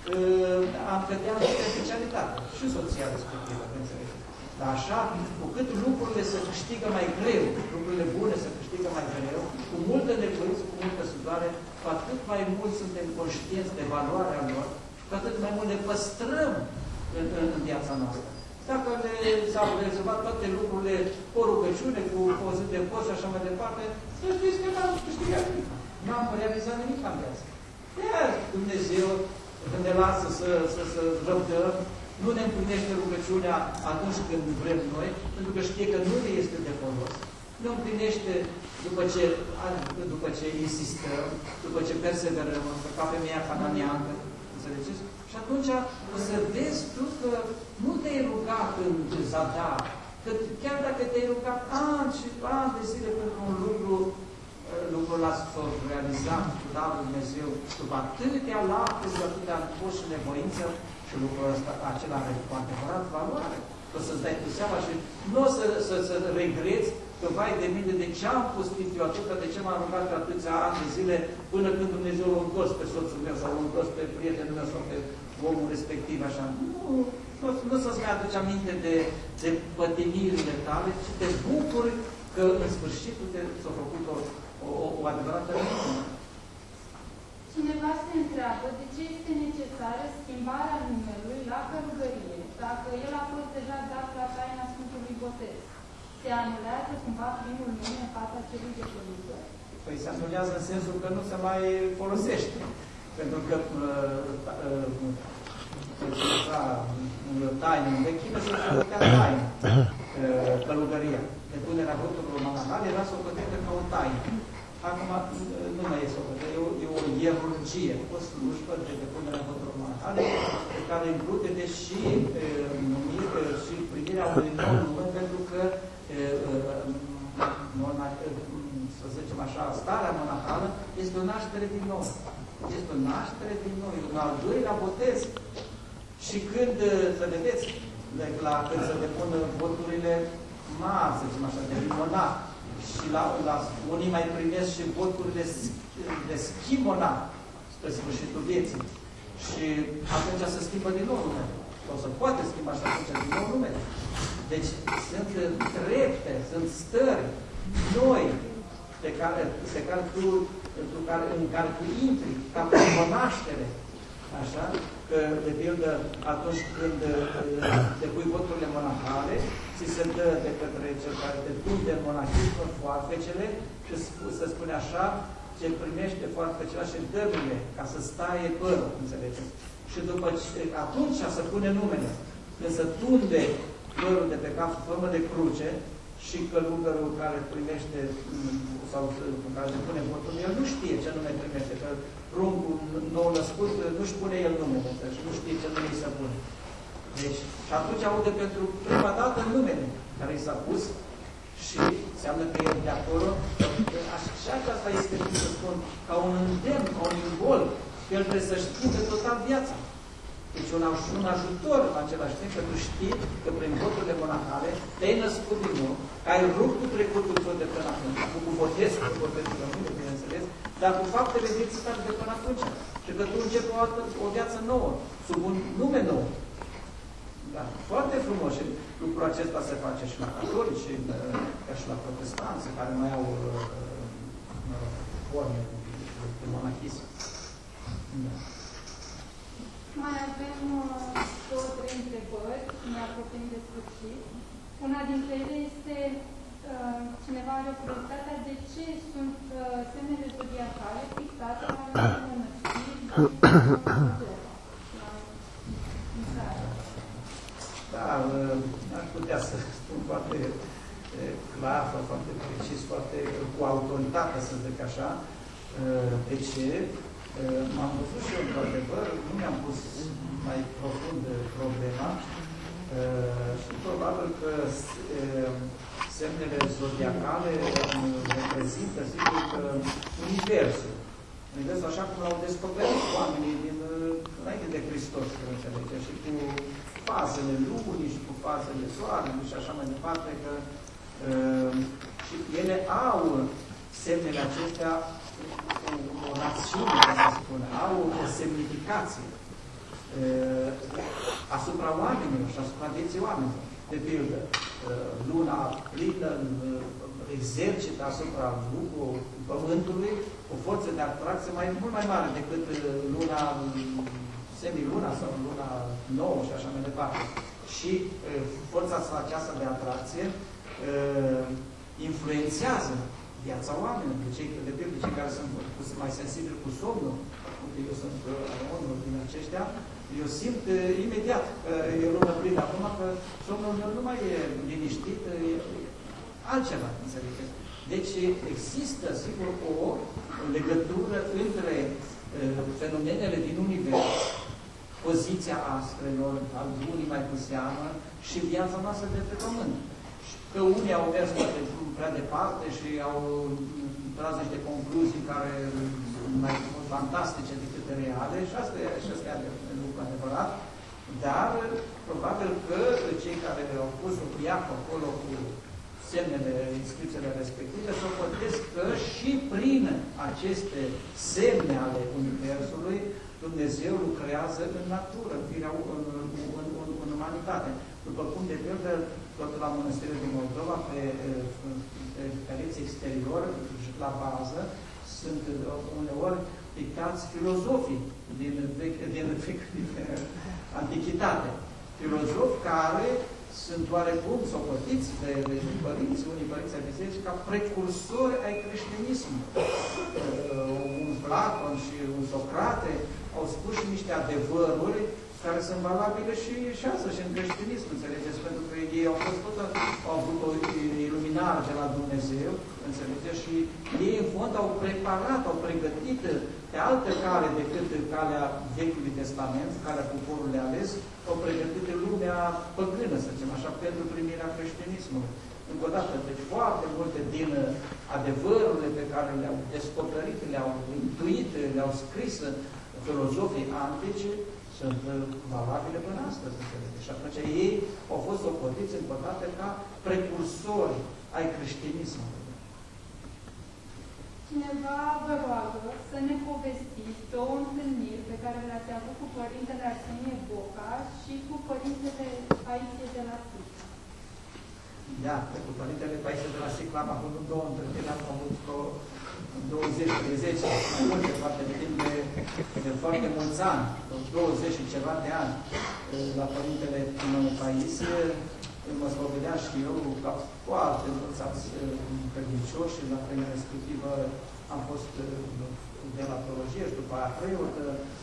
am cădea în superficialitate și soția respectivă, înțelegeți. Dar așa, cu cât lucrurile se câștigă mai greu, lucrurile bune se câștigă mai greu, cu multă nevoință, cu multă sudoare, cu atât mai mult suntem conștienți de valoarea lor, cu atât mai mult le păstrăm în, în, în viața noastră. Dacă s-au rezolvat toate lucrurile cu o rugăciune, cu o zi de post și așa mai departe, să știți că n-am câștigat nimic. N-am realizat nimic în viață. Iar Dumnezeu, când ne lasă să, să, să răbdăm, nu ne împlinește rugăciunea atunci când vrem noi, pentru că știe că nu ne este de folos. Ne împlinește după ce, după ce insistăm, după ce perseverăm, ca femeia cananeancă, înțelegeți? Și atunci o să vezi tu că nu te-ai rugat în zadar, că chiar dacă te-ai rugat ani și ani de zile pentru un lucru, lucrul ăla s-a realizat cu darul Dumnezeu, după atâtea lapte, după atâtea post și nevoință, și lucrul ăsta, acela are cu adevărat valoare. O să-ți dai cu seama și nu o să, să, să regreți că, vai de mine, de ce am pustit eu atâta, de ce m-am rugat pe atâția ani de zile, până când Dumnezeu l-a întors pe soțul meu sau l-a întors pe prietenul meu sau pe omul respectiv, așa. Nu, nu, nu să-ți mai aduci aminte de, de pătimirile tale, ci te bucuri că în sfârșit ți-a făcut o, o, o adevărată minune. Cineva se întreabă de ce este necesară schimbarea numelui la călugărie, dacă el a fost deja dat la taina Sfântului Botez. Se anulează cumva primul nume în fața celui de călugăr? Păi se anulează în sensul că nu se mai folosește. Pentru că taină în vechime se folosește taină, călugăria. Depunerea voturilor monahale era socotită ca o taină. Acum nu mai e socotită, e o, e o ierurgie, o slujbă de depunerea voturilor monahale, care include deși numire și primirea unui nou nume, pentru că să zicem așa, starea monahală este o naștere din nou. Este o naștere din nou, un al doilea botez. Și când, să vedeți, la, când se depună voturile, mari, să zicem așa, de limonat. Și la, la unii mai primesc și voturile de schimonat spre sfârșitul vieții. Și atunci se schimbă din nou numele. Sau se poate schimba și atunci din nou numele. Deci sunt trepte, sunt stări noi pe care, pe care tu, pentru care, în care tu intri ca pe cunoaștere. Așa? Că, de pildă, atunci când te pui voturile monahale, ți se dă de către cel care te tunde în monahism foarfecele și se spune așa, ce primește foarfecele și dărurile ca să staie părul, înțelegeți? Și după ce, atunci se pune numele. Când se tunde părul de pe cap sub formă de cruce și călugărul care primește sau care se pune votul, el nu știe ce nume primește, că pruncul nou născut nu-și pune el numele și nu știe ce nume îi se pune. Deci, și atunci aude pentru prima dată numele care i s-a pus și înseamnă că el de acolo, și aceasta este, cum să spun, ca un îndemn, ca un imbol, că el trebuie să schimbe total viața. Deci un, un ajutor în același timp, că tu știi că prin voturile monahale te-ai născut din nou, că ai rupt cu trecutul tău de până atunci, cu botezul, cu botezul de mâine, bineînțeles, dar cu faptele vieții tale de până atunci. Și că tu începi o, altă, o viață nouă, sub un nume nou. Da, foarte frumos și lucrul acesta se face și la catolici, și, ca și la protestanți, care mai au uh, forme de monahism. Da. Mai avem uh, două, trei întrebări, ne apropiem de sfârșit. Una dintre ele este, uh, cineva are curiozitatea de ce sunt uh, semnele zodiacale fixate la mănăstiri. Da, aș putea să spun foarte clar, foarte precis, foarte cu autoritate, să zic așa. De ce? M-am văzut și eu, într-adevăr, nu mi-am pus mai profund problema și probabil că semnele zodiacale reprezintă, sigur, că universul. Universul așa cum l-au descoperit oamenii din înainte de Hristos, că înțelege, și cu fazele lunii și cu fazele soarelui și așa mai departe, că uh, și ele au semnele acestea, o, o rațiune, ca să spune, au o semnificație uh, asupra oamenilor și asupra vieții oamenilor. De pildă, uh, luna plină uh, exercită asupra lucrului Pământului o forță de atracție mai, mult mai mare decât uh, luna semiluna sau luna nouă și așa mai departe. Și uh, forța aceasta de atracție uh, influențează viața oamenilor, de cei, de pildă, cei care sunt mai sensibili cu somnul. Eu sunt uh, unul din aceștia, eu simt uh, imediat că e lună plină acum, că somnul meu nu mai e liniștit, e altceva, înțelegeți? Deci există, sigur, o legătură între uh, fenomenele din univers, poziția astrelor, al bunii mai cu seamă și viața noastră de pe pământ. Că unii au mers prea departe și au tras niște concluzii care sunt mai fantastice decât reale și asta e, și asta e lucru adevărat, dar probabil că cei care au pus o pliacă acolo cu semnele, inscripțiile respective, să hotărăsc că și prin aceste semne ale Universului Dumnezeu lucrează în natură, în, în, în, în, în umanitate. După cum, de pildă, tot la Mănăstirea din Moldova, pe, pe pereții exterior, la bază, sunt uneori pictați filozofii din, din, din, din antichitate. Filozofi care sunt oarecum socotiți de, de părinți, unii părinți ai bisericii, ca precursori ai creștinismului. Un Platon și un Socrate au spus și niște adevăruri care sunt valabile și, și astăzi și în creștinism, înțelegeți? Pentru că ei au fost tot, au avut o iluminare de la Dumnezeu, înțelegeți? Și ei, în fond, au preparat, au pregătit pe altă cale decât calea Vechiului Testament, calea poporului ales, au pregătit lumea păgână, să zicem așa, pentru primirea creștinismului. Încă o dată, deci foarte multe din adevărurile pe care le-au descoperit, le-au intuit, le-au scris filozofii antici, sunt valabile până astăzi. Și Și atunci ei au fost socotiți încă o dată ca precursori ai creștinismului. Cineva vă roagă să ne povestiți două întâlniri pe care le-ați avut cu Părintele Arsenie Boca și cu Părintele Paisie de la Sicla. Da, cu Părintele Paisie de la Sicla am avut două întâlniri, am avut vreo douăzeci, treizeci, mai multe, poate de timp de, de foarte mulți ani, douăzeci și ceva de ani, la Părintele Paisie. Mă spovedea și eu ca foarte mulți credincioși și la vremea respectivă am fost de la teologie și după aia preot,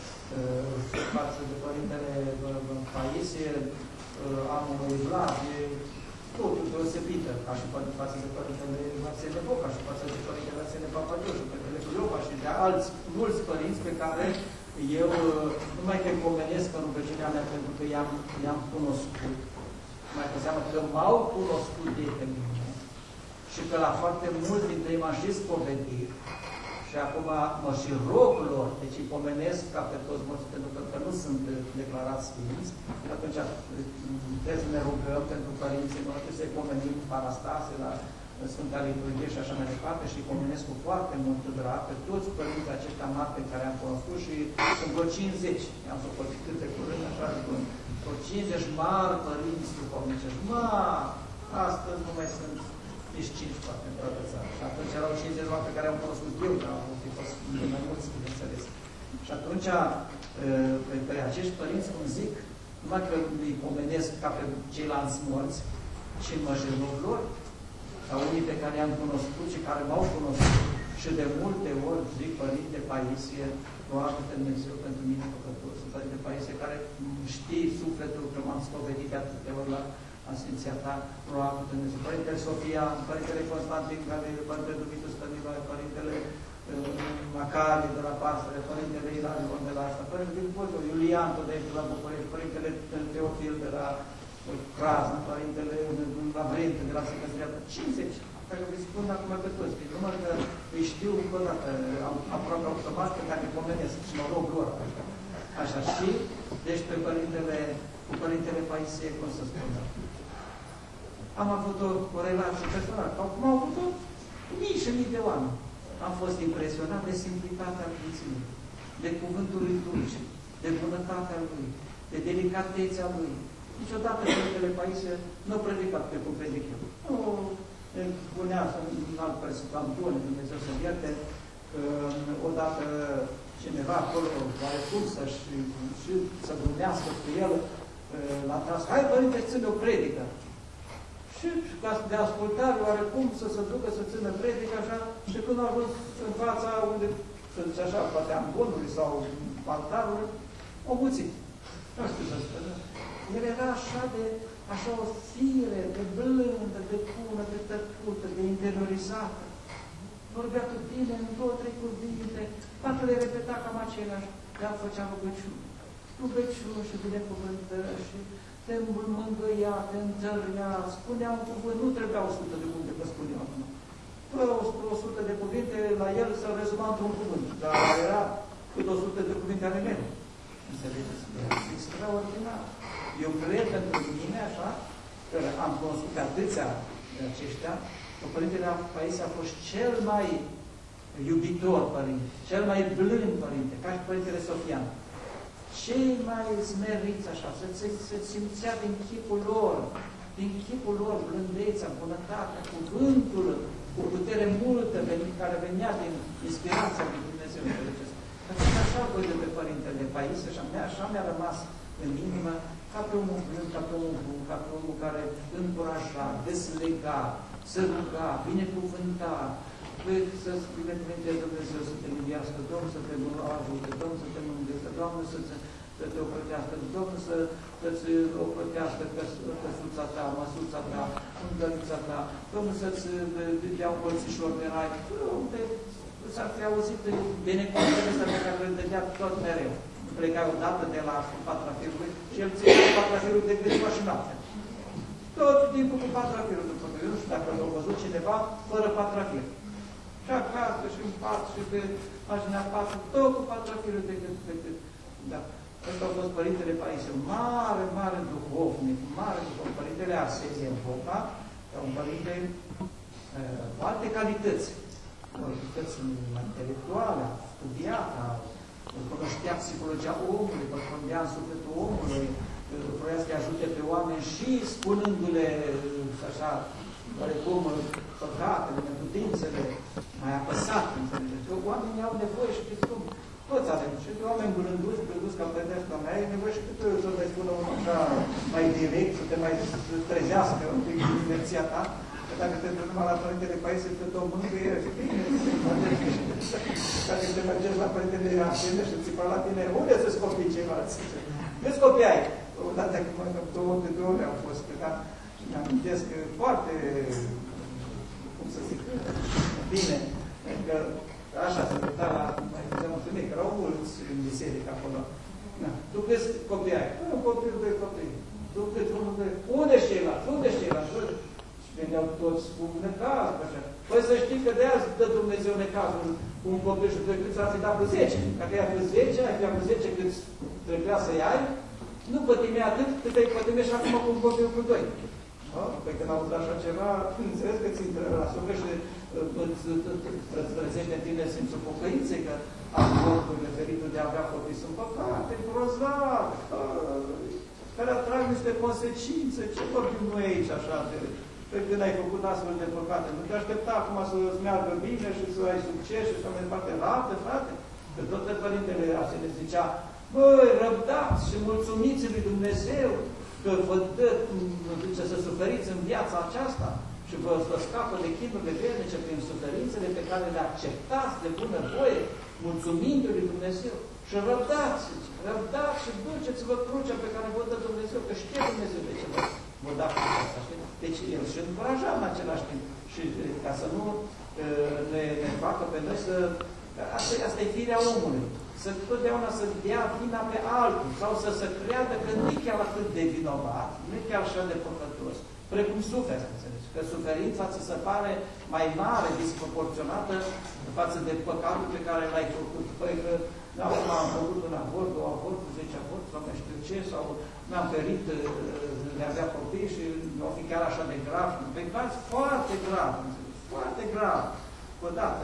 față de Părintele Paisie, am o evlavie totul deosebită, ca și față de Părintele Arsenie Boca, ca și față de Părintele Arsenie Papadiu și Părintele Culiova și de alți mulți părinți pe care eu nu mai te pomenesc în rugăciunea mea pentru că i-am, i-am cunoscut. Mai cu seamă că m-au cunoscut de pe mine și că la foarte mulți dintre ei m-am și spovedit și acum mă și rog lor, deci îi pomenesc ca pe toți morți, pentru că, că nu sunt declarați sfinți, atunci trebuie să ne rugăm pentru părinții noștri, să-i pomenim parastase la Sfânta Liturghie și așa mai departe și îi pomenesc cu foarte mult drag pe toți părinții aceștia mari pe care am cunoscut și sunt vreo cincizeci, i-am făcut câte curând, așa de curând. Vreo cincizeci mari părinți duhovnicești. Ma, astăzi nu mai sunt nici cinci poate în toată țara. Și atunci erau cincizeci pe care am cunoscut eu, dar au fost mai mulți, bineînțeles. Și atunci, pe, pe acești părinți, cum zic, numai că îi pomenesc ca pe ceilalți morți, ci mă jurov lor, ca unii pe care i-am cunoscut și care m-au cunoscut. Și de multe ori zic, Părinte Paisie, roagă-te Dumnezeu pentru mine păcătos. Părinte Paisie, care știi sufletul că m-am spovedit de atâtea ori la Asfinția ta, roagă-te Dumnezeu. Părintele Sofia, Părintele Constantin, Părintele Dumitru Stăniva, Părintele Macari de la Pasăre, Părintele Ilarion de la asta, Părintele Iulian de aici de la București, Părintele Teofil de la Crasna, Părintele Lavrente de la Secătria, cincizeci, care vă spun acum pe toți, pentru număr că îi știu încă o dată, aproape automat pe care îi pomenesc și mă rog lor. Așa, și, deci pe Părintele, cu Părintele Paisie, cum să spun, am avut o, o relație personală, acum am avut-o mii și mii de oameni. Am fost impresionat de simplitatea vieții, de cuvântul lui dulce, de bunătatea lui, de delicatețea lui. Niciodată Părintele Paisie nu a predicat pe cum predic eu. Nu punea în alt presupă, Antoni, Dumnezeu să vierte, odată cineva acolo, care cum să-și și să gândească cu el, l-a tras, hai Părinte, ține o predică. Și ca de ascultare, oarecum să se ducă să țină predică, așa, și când a ajuns în fața unde, să zice așa, poate amgonului sau altarului, o muțit. Nu știu să spun. El era așa de, așa o fire, de blândă, de bună, de tăcută, de interiorizată. Vorbea cu tine în două, trei cuvinte, patru le repeta cam același, dar făcea rugăciuni. Rugăciuni și binecuvântări și te mângâia, te întărea, spunea un cuvânt, nu trebuia o sută de cuvinte, că spun eu acum. O sută de cuvinte, la el s-au rezumat într-un cuvânt, dar era cât o sută de cuvinte ale mele. Înțelegeți? Era extraordinar. Eu cred pentru mine, așa, că am cunoscut pe atâția de aceștia, că Părintele Paisie a fost cel mai iubitor părinte, cel mai blând părinte, ca și Părintele Sofian. Cei mai smeriți, așa, să se simțea din chipul lor, din chipul lor, blândețea, bunătatea, cuvântul, cu putere multă, care venea din inspirația lui Dumnezeu. Atunci așa văd de pe Părintele Paisie și așa mi-a rămas în inimă, ca pe omul blând, ca pe omul bun, ca pe omul care încuraja, deslega, să ruga, binecuvânta, să-ți binecuvânteze Dumnezeu, să te iubească, Domnul să te ajute, Domnul să te mângâiască, Domnul să te ocrotească, Domnul să-ți ocrotească căsuța ta, măsuța ta, îngălița ta, Domnul să-ți dea un colțișor de rai. S-ar fi auzit binecuvântele astea pe care le dădea tot mereu. Pleca odată de la Patrafirului și el ținea Patrafirul de ziua și noaptea. Tot timpul cu Patrafirul, după că eu nu știu dacă l-a văzut cineva fără Patrafir. Și acasă, și în pat, și pe pagina patru, tot cu Patrafirul de gând pe gând. Da. Ăsta a fost Părintele Paisie, un mare, mare duhovnic, mare duhovnic, Părintele Arsenie Popa, un părinte uh, cu alte calități, calități intelectuale, studiat, cunoștea psihologia omului, pătrundea în sufletul omului, vroia să-i ajute pe oameni și spunându-le, așa, oarecum, păcatele, neputințele, mai apăsat, înțelegeți? Că oamenii au nevoie și știți cum? Toți avem. Și de oameni gânduți, gânduți ca părintească mea, ai nevoie și câte să mai spună unul așa mai direct, să te mai trezească un pic din inerția ta, că dacă te duci numai la Părintele Paisie, te dă o mângâie și bine, dacă te mergești la Părintele Arsenie și ți-i la tine, unde să-ți copii ceilalți? Câți copii ai? Odată când mă rog, două de două ori au fost, da? Și mi-amintesc foarte, cum să zic, bine, că așa se putea la, mai puteam o femeie, că erau mulți în biserică acolo. Na. Tu câți copii ai? Un copil, doi copii. Tu câți unul, doi. Unde-și ceilalți? Unde-și ceilalți? Și veneau toți cu necaz, așa. Păi să știi că de azi dă Dumnezeu necazul un copil și doi câți ar fi dat pe zece. Dacă ai pe zece, ai fi pe zece câți trebuia să-i ai, nu pătime atât cât ai pătime și acum cu un copil cu doi. Păi când auzit așa ceva, înțeles că ți intră la suflet și îți trezește în tine simțul pocăinței, că avorturile, feritul de a avea copii sunt păcate, grozav, care atrag niște consecințe. Ce vorbim noi aici așa de... Păi când ai făcut astfel de păcate, nu te aștepta acum să-ți meargă bine și să ai succes și așa mai departe. Rată, frate, că tot de Părintele Arsenie zicea, băi, răbdați și mulțumiți lui Dumnezeu că vă dă, zice, să suferiți în viața aceasta și vă, vă scapă de chinurile veșnice prin suferințele pe care le acceptați de bună voie, mulțumindu-i lui Dumnezeu. Și răbdați, zice, răbdați și duceți-vă crucea pe care vă dă Dumnezeu, că știe Dumnezeu de ce vă, vă da crucea asta. Deci El și încuraja în același timp. Și ca să nu ne, ne facă pe noi să... Asta, asta e firea omului. Să totdeauna să dea vina pe altul sau să se creadă că nu e chiar atât de vinovat, nu e chiar așa de păcătos, precum suferi, înțelegi? Că suferința ți se pare mai mare, disproporționată față de păcatul pe care l-ai făcut. Păi că acum am făcut un avort, două avorturi, zece avorturi, sau mai știu ce, sau mi-am ferit de a avea copii și nu o fi chiar așa de grav. Pe caz foarte grav, înțelegi? Foarte grav. Odată,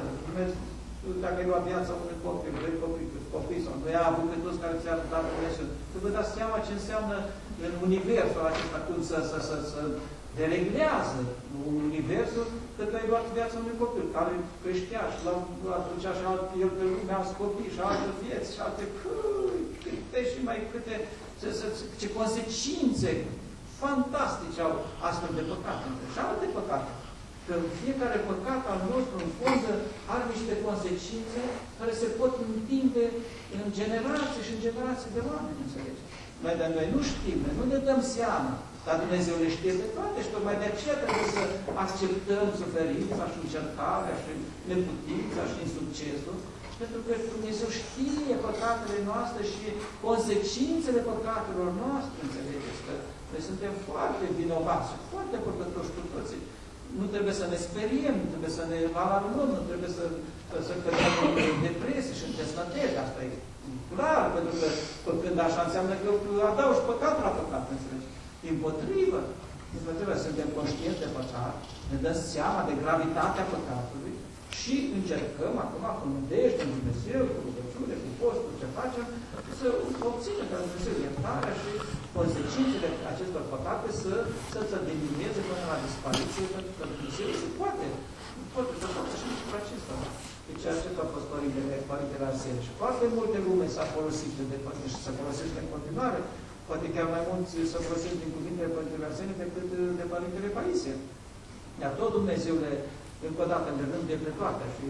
dacă ai luat viața unui copil, doi copii, câți copii sau nu i-a avut pe toți care ți-a dat Dumnezeu. Să vă dați seama ce înseamnă în universul acesta, cum să, să, să, să dereglează universul, că tu ai luat viața unui copil, care creștea și l-a aducea și alt, el pe lumea alți copii și alte vieți și alte câte și mai câte, să, să, ce consecințe fantastice au astfel de păcate. Și alte păcate. Că fiecare păcat al nostru, în fond, are niște consecințe care se pot întinde în generații și în generații de oameni, înțelegi? Noi de noi nu știm, noi nu ne dăm seama, dar Dumnezeu le știe pe toate și tocmai de aceea trebuie să acceptăm suferința și încercarea și neputința și insuccesul, pentru că Dumnezeu știe păcatele noastre și consecințele păcatelor noastre, înțelegeți? Că noi suntem foarte vinovați și foarte păcătoși cu toții. Nu trebuie să ne speriem, nu trebuie să ne alarmăm, nu trebuie să, să, să cădem în depresie și în desnădejde. Asta e clar, pentru că făcând așa înseamnă că adaugi păcat la păcat, înțelegi? Dimpotrivă, dimpotrivă, suntem conștienți de păcat, ne dăm seama de gravitatea păcatului și încercăm acum cu nădejde în Dumnezeu, cu rugăciune, cu postul, ce facem, să obținem ca Dumnezeu iertarea și consecințele acestor păcate să, să se diminueze până la dispariție, pentru că Dumnezeu se poate, poate să facă și lucrul acesta. Deci acesta a fost Părintele, Părintele Arsenie. Și foarte multe lume s-a folosit de Părinte și se folosește în continuare, poate chiar mai mulți să folosesc din cuvintele Părintele Arsenie decât de Părintele Paisie. Iar tot Dumnezeu le, încă o dată, le rând de pe toate și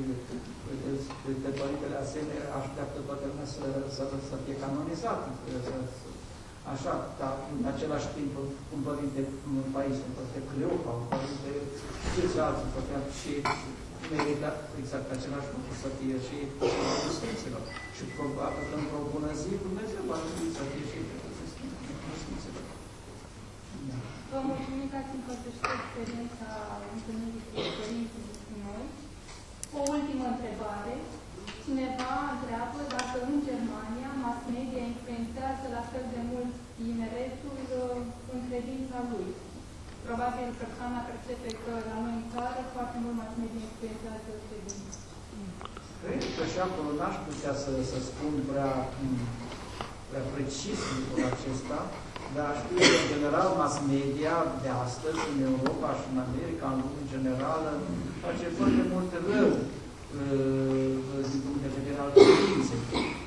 de Părintele Arsenie așteaptă toată lumea să, să, să fie canonizat. Să, așa, dar în același timp un Părinte Paisie, un Părinte Cleopa, un Părinte câți alții, putea și merită exact același lucru să fie și cu Sfinților. Și probabil că într-o bună zi Dumnezeu va trebui să fie și cu Sfinților. Vă mulțumim că ați împărtășit experiența întâlnirii cu părinții cu noi. O ultimă întrebare. Cineva întreabă dacă în Germania mass media influențează la fel de mult tineretul în credința lui. Probabil persoana percepe că la noi în țară foarte mult mass media influențează credința. Cred că și acolo n-aș putea să, să spun prea, prea precis lucrul acesta, dar știu că, în general, mass media de astăzi, în Europa și în America, în lume generală, face foarte mult rău din punct de vedere al credinței.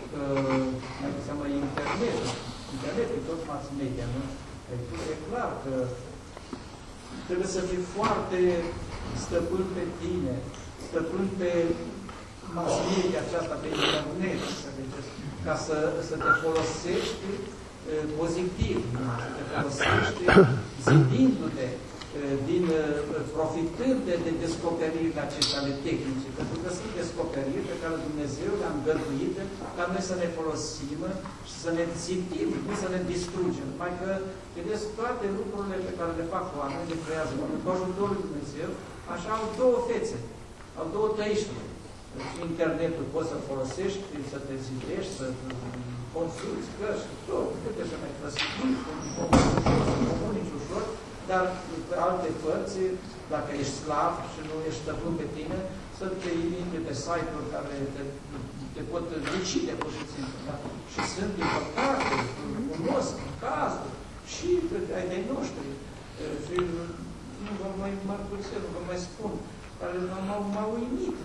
Mai cu seamă internetul. Internetul e tot mass media, nu? E clar că trebuie să fii foarte stăpân pe tine, stăpân pe mass media aceasta, pe internet, ca să, să te folosești pozitiv, să te folosești zidindu-te, din, profitând de, de descoperirile acestea ale tehnice, pentru că sunt descoperiri pe care Dumnezeu le-a îngăduit ca noi să ne folosim și să ne țintim, nu să ne distrugem. Numai că, vedeți, toate lucrurile pe care le fac oamenii, le creează oamenii, cu ajutorul lui Dumnezeu, așa au două fețe, au două tăișuri. Deci internetul poți să folosești, să te zidești, să consulți cărți, tot, câte să mai trăscrii, comunici ușor, dar pe alte părți, dacă ești slav și nu ești stăpân pe tine, să te imite pe site-uri care te, te pot decide, pur și simplu. Da? Și sunt, din păcate, cunosc cazuri și ai de noștri. Și nu vă mai mărturisesc, nu vă mai spun, care m-au uimit.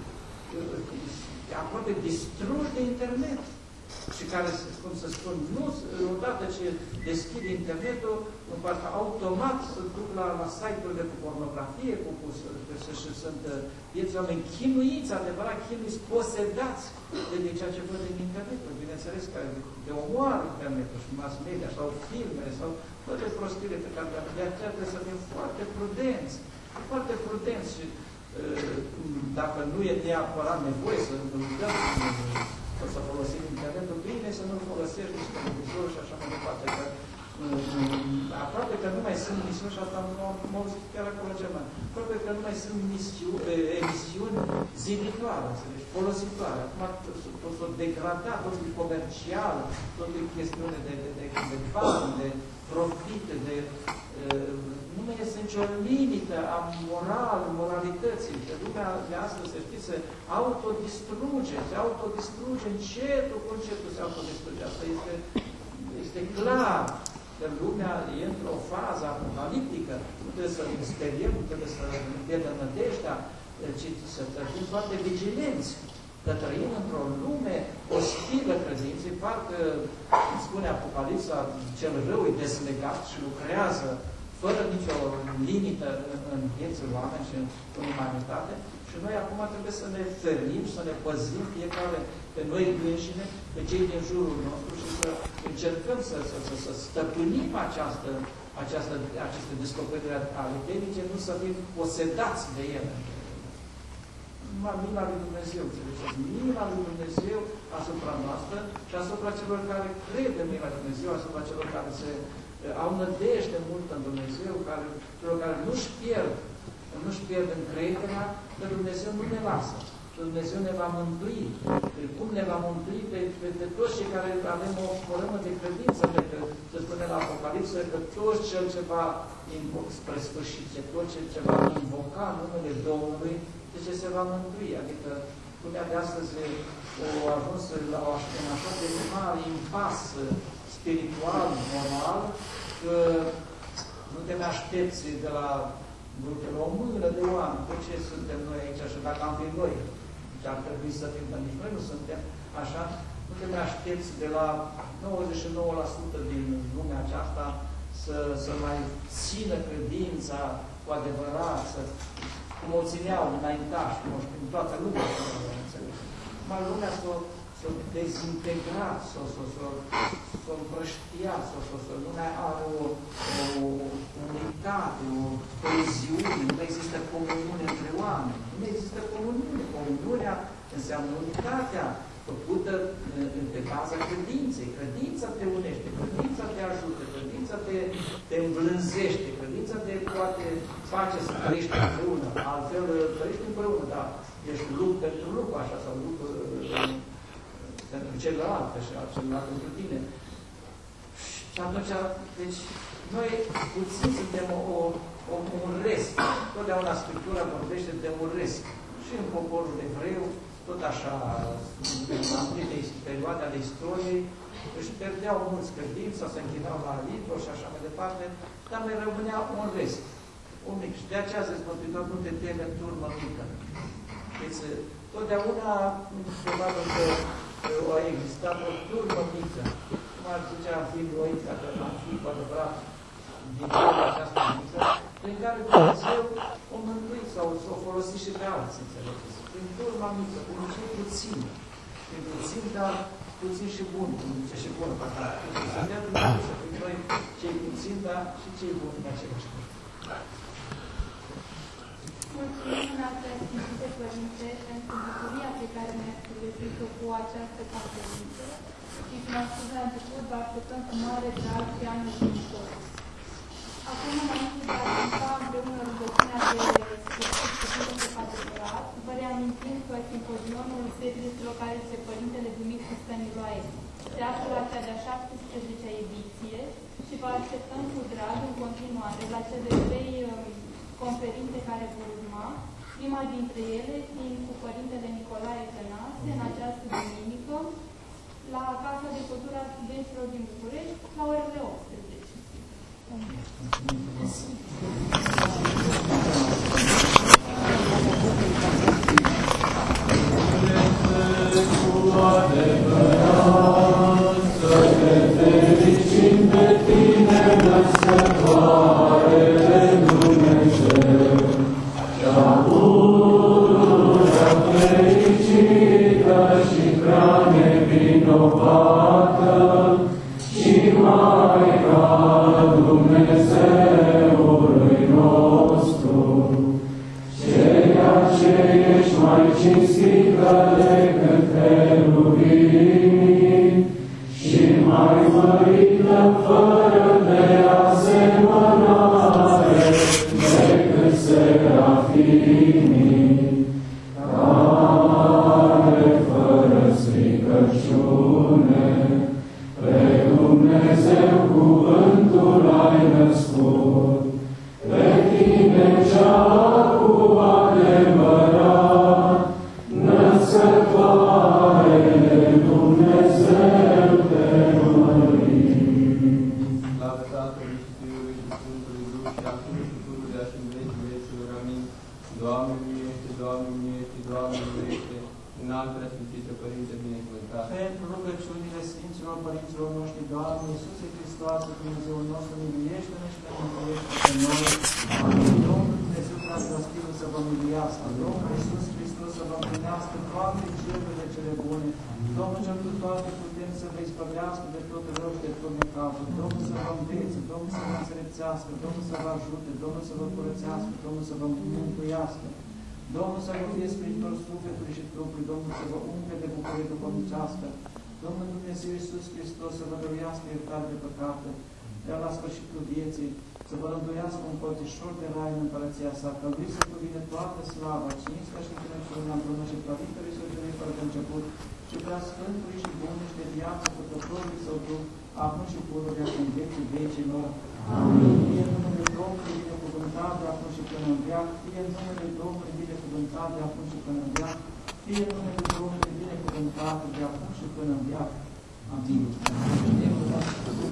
Aproape distruși de internet. Și care, cum să spun, nu, odată ce deschid internetul, în partea automat se duc la, la site-urile cu pornografie, cu, cu, și sunt vieți oameni chinuiți, adevărat chinuiți, posedați de, de ceea ce văd în internetul. Bineînțeles că de omoară internetul și mass media sau filmele sau toate prostile pe care de aceea trebuie să fim foarte prudenți. Foarte prudenți și dacă nu e neapărat nevoie să nu dăm să folosim internetul, bine să nu folosești niște televizor și așa mai departe. Că, aproape că nu mai sunt misiuni, și asta m-au auzit chiar acolo german, aproape că nu mai sunt misiuni, emisiuni zilitoare, înțelegi, folositoare. Acum s-o degrada, totul e comercial, totul e chestiune de, de, de, de bani, de profit, de... nu mai este nicio limită a moral, moralității. Că lumea de astăzi, să știți, se autodistruge, se autodistruge încetul cu încetul se autodistruge. Asta este, este clar că lumea e într-o fază apocaliptică. Nu trebuie să ne speriem, nu trebuie să ne pierdem nădejdea, ci să fim foarte vigilenți. Că trăim într-o lume ostilă credinței, parcă, spune Apocalipsa, cel rău e deslegat și lucrează fără nicio limită în, în vieții oameni și în, în umanitate. Și noi acum trebuie să ne ferim, să ne păzim fiecare pe noi înșine, pe cei din jurul nostru și să încercăm să, să, să, să stăpânim această, această, aceste descoperiri ale tehnice, nu să fim posedați de ele. Mila lui Dumnezeu, înțelegeți? Mila lui Dumnezeu asupra noastră și asupra celor care cred în mila lui Dumnezeu, asupra celor care se au nădejde mult în Dumnezeu, care, celor care nu-și pierd, nu-și pierd încrederea, că Dumnezeu nu ne lasă. Că Dumnezeu ne va mântui. Cum ne va mântui pe, pe, pe toți cei care avem o problemă de credință, că se spune la Apocalipsă că toți cel ce va spre sfârșit, tot cel ce va invoca numele Domnului, de ce se va mântui. Adică lumea de astăzi a ajuns la o așa de mare impas spiritual, moral, că nu te mai aștepți de la, de la o mână de oameni. De ce suntem noi aici? Și dacă am fi noi, ce ar trebui să fim, dar nici noi nu suntem așa, nu te mai aștepți de la nouăzeci și nouă la sută din lumea aceasta să, să mai țină credința cu adevărat, să, cum o țineau înaintași, cum o știu, în toată lumea, mai lumea s-o s-o dezintegra, s-o s-o împrăștia, s-o lumea are o unitate, o coeziune, nu există comuniune între oameni, nu există comuniune. Comuniunea înseamnă unitatea făcută pe baza credinței. Credința te unește, credința te ajută, credința te, te îmblânzește, credința te poate face să trăiești împreună. Altfel, trăiești împreună, dar ești lup pentru lup, așa, sau lup pentru celălalt, și celălalt pentru tine. Și atunci, deci, noi puțin suntem o, o, un rest. Totdeauna Scriptura vorbește de un rest. Și în poporul evreu, tot așa, în anumite perioade ale istoriei, își pierdeau mulți credinți sau se închinau la idoli și așa mai departe, dar mai rămânea un rest, un mic. Și de aceea zis Mântuitor, nu te teme, turmă mică. Deci, totdeauna, probabil că a existat o turmă mică, cum ar zicea în fiul lui, dacă am fi cu adevărat din această mică, prin care Dumnezeu o mântuit sau s-o folosit și pe alții, înțelegeți? Prin turma mică, prin cei puțin, prin puțin, dar puțin și bun, cum zice și bun, prin noi cei puțini, dar și cei buni în același timp. Mulțumim în altă Sfinte Părinte pentru bucuria pe care ne-ați pregătit-o cu această conferință și cum am spus la început, vă așteptăm cu mare drag pe anul viitor. Acum, înainte de a arunca împreună rugăciunea de sfârșit cu adevărat, vă reamintim că simpozionul Serviciului Locale Părintele Dumitru Stăniloae se află la cea de-a șaptesprezecea ediție și vă așteptăm cu drag în continuare la cele trei conferințe care vor urma, prima dintre ele fiind cu Părintele Nicolae Tănase în această duminică, la Casa de Cultură a Studenților din București, la orele optsprezece. Domnul să vă fie sprijinul sufletului și trupului, Domnul să vă umple de bucurie duhovnicească, Domnul Dumnezeu Iisus Hristos să vă dăruiască iertare de păcate, iar la sfârșitul vieții să vă rânduiască un colțișor de rai în împărăția sa, că lui să cuvine toată slava, cinstea și înțelepciunea împreună și Părintele Sfântului fără de început, și prea Sfântului și Bunului și de viață Făcătorului Său Duh, acum și pururea și în vecii vecilor. Amin. Fie numele Domnului binecuvântat de acum și până în veac, fie numele Domnului binecuvântat de acum și până în veac, fie numele Domnului binecuvântat de acum și până în veac. Amin.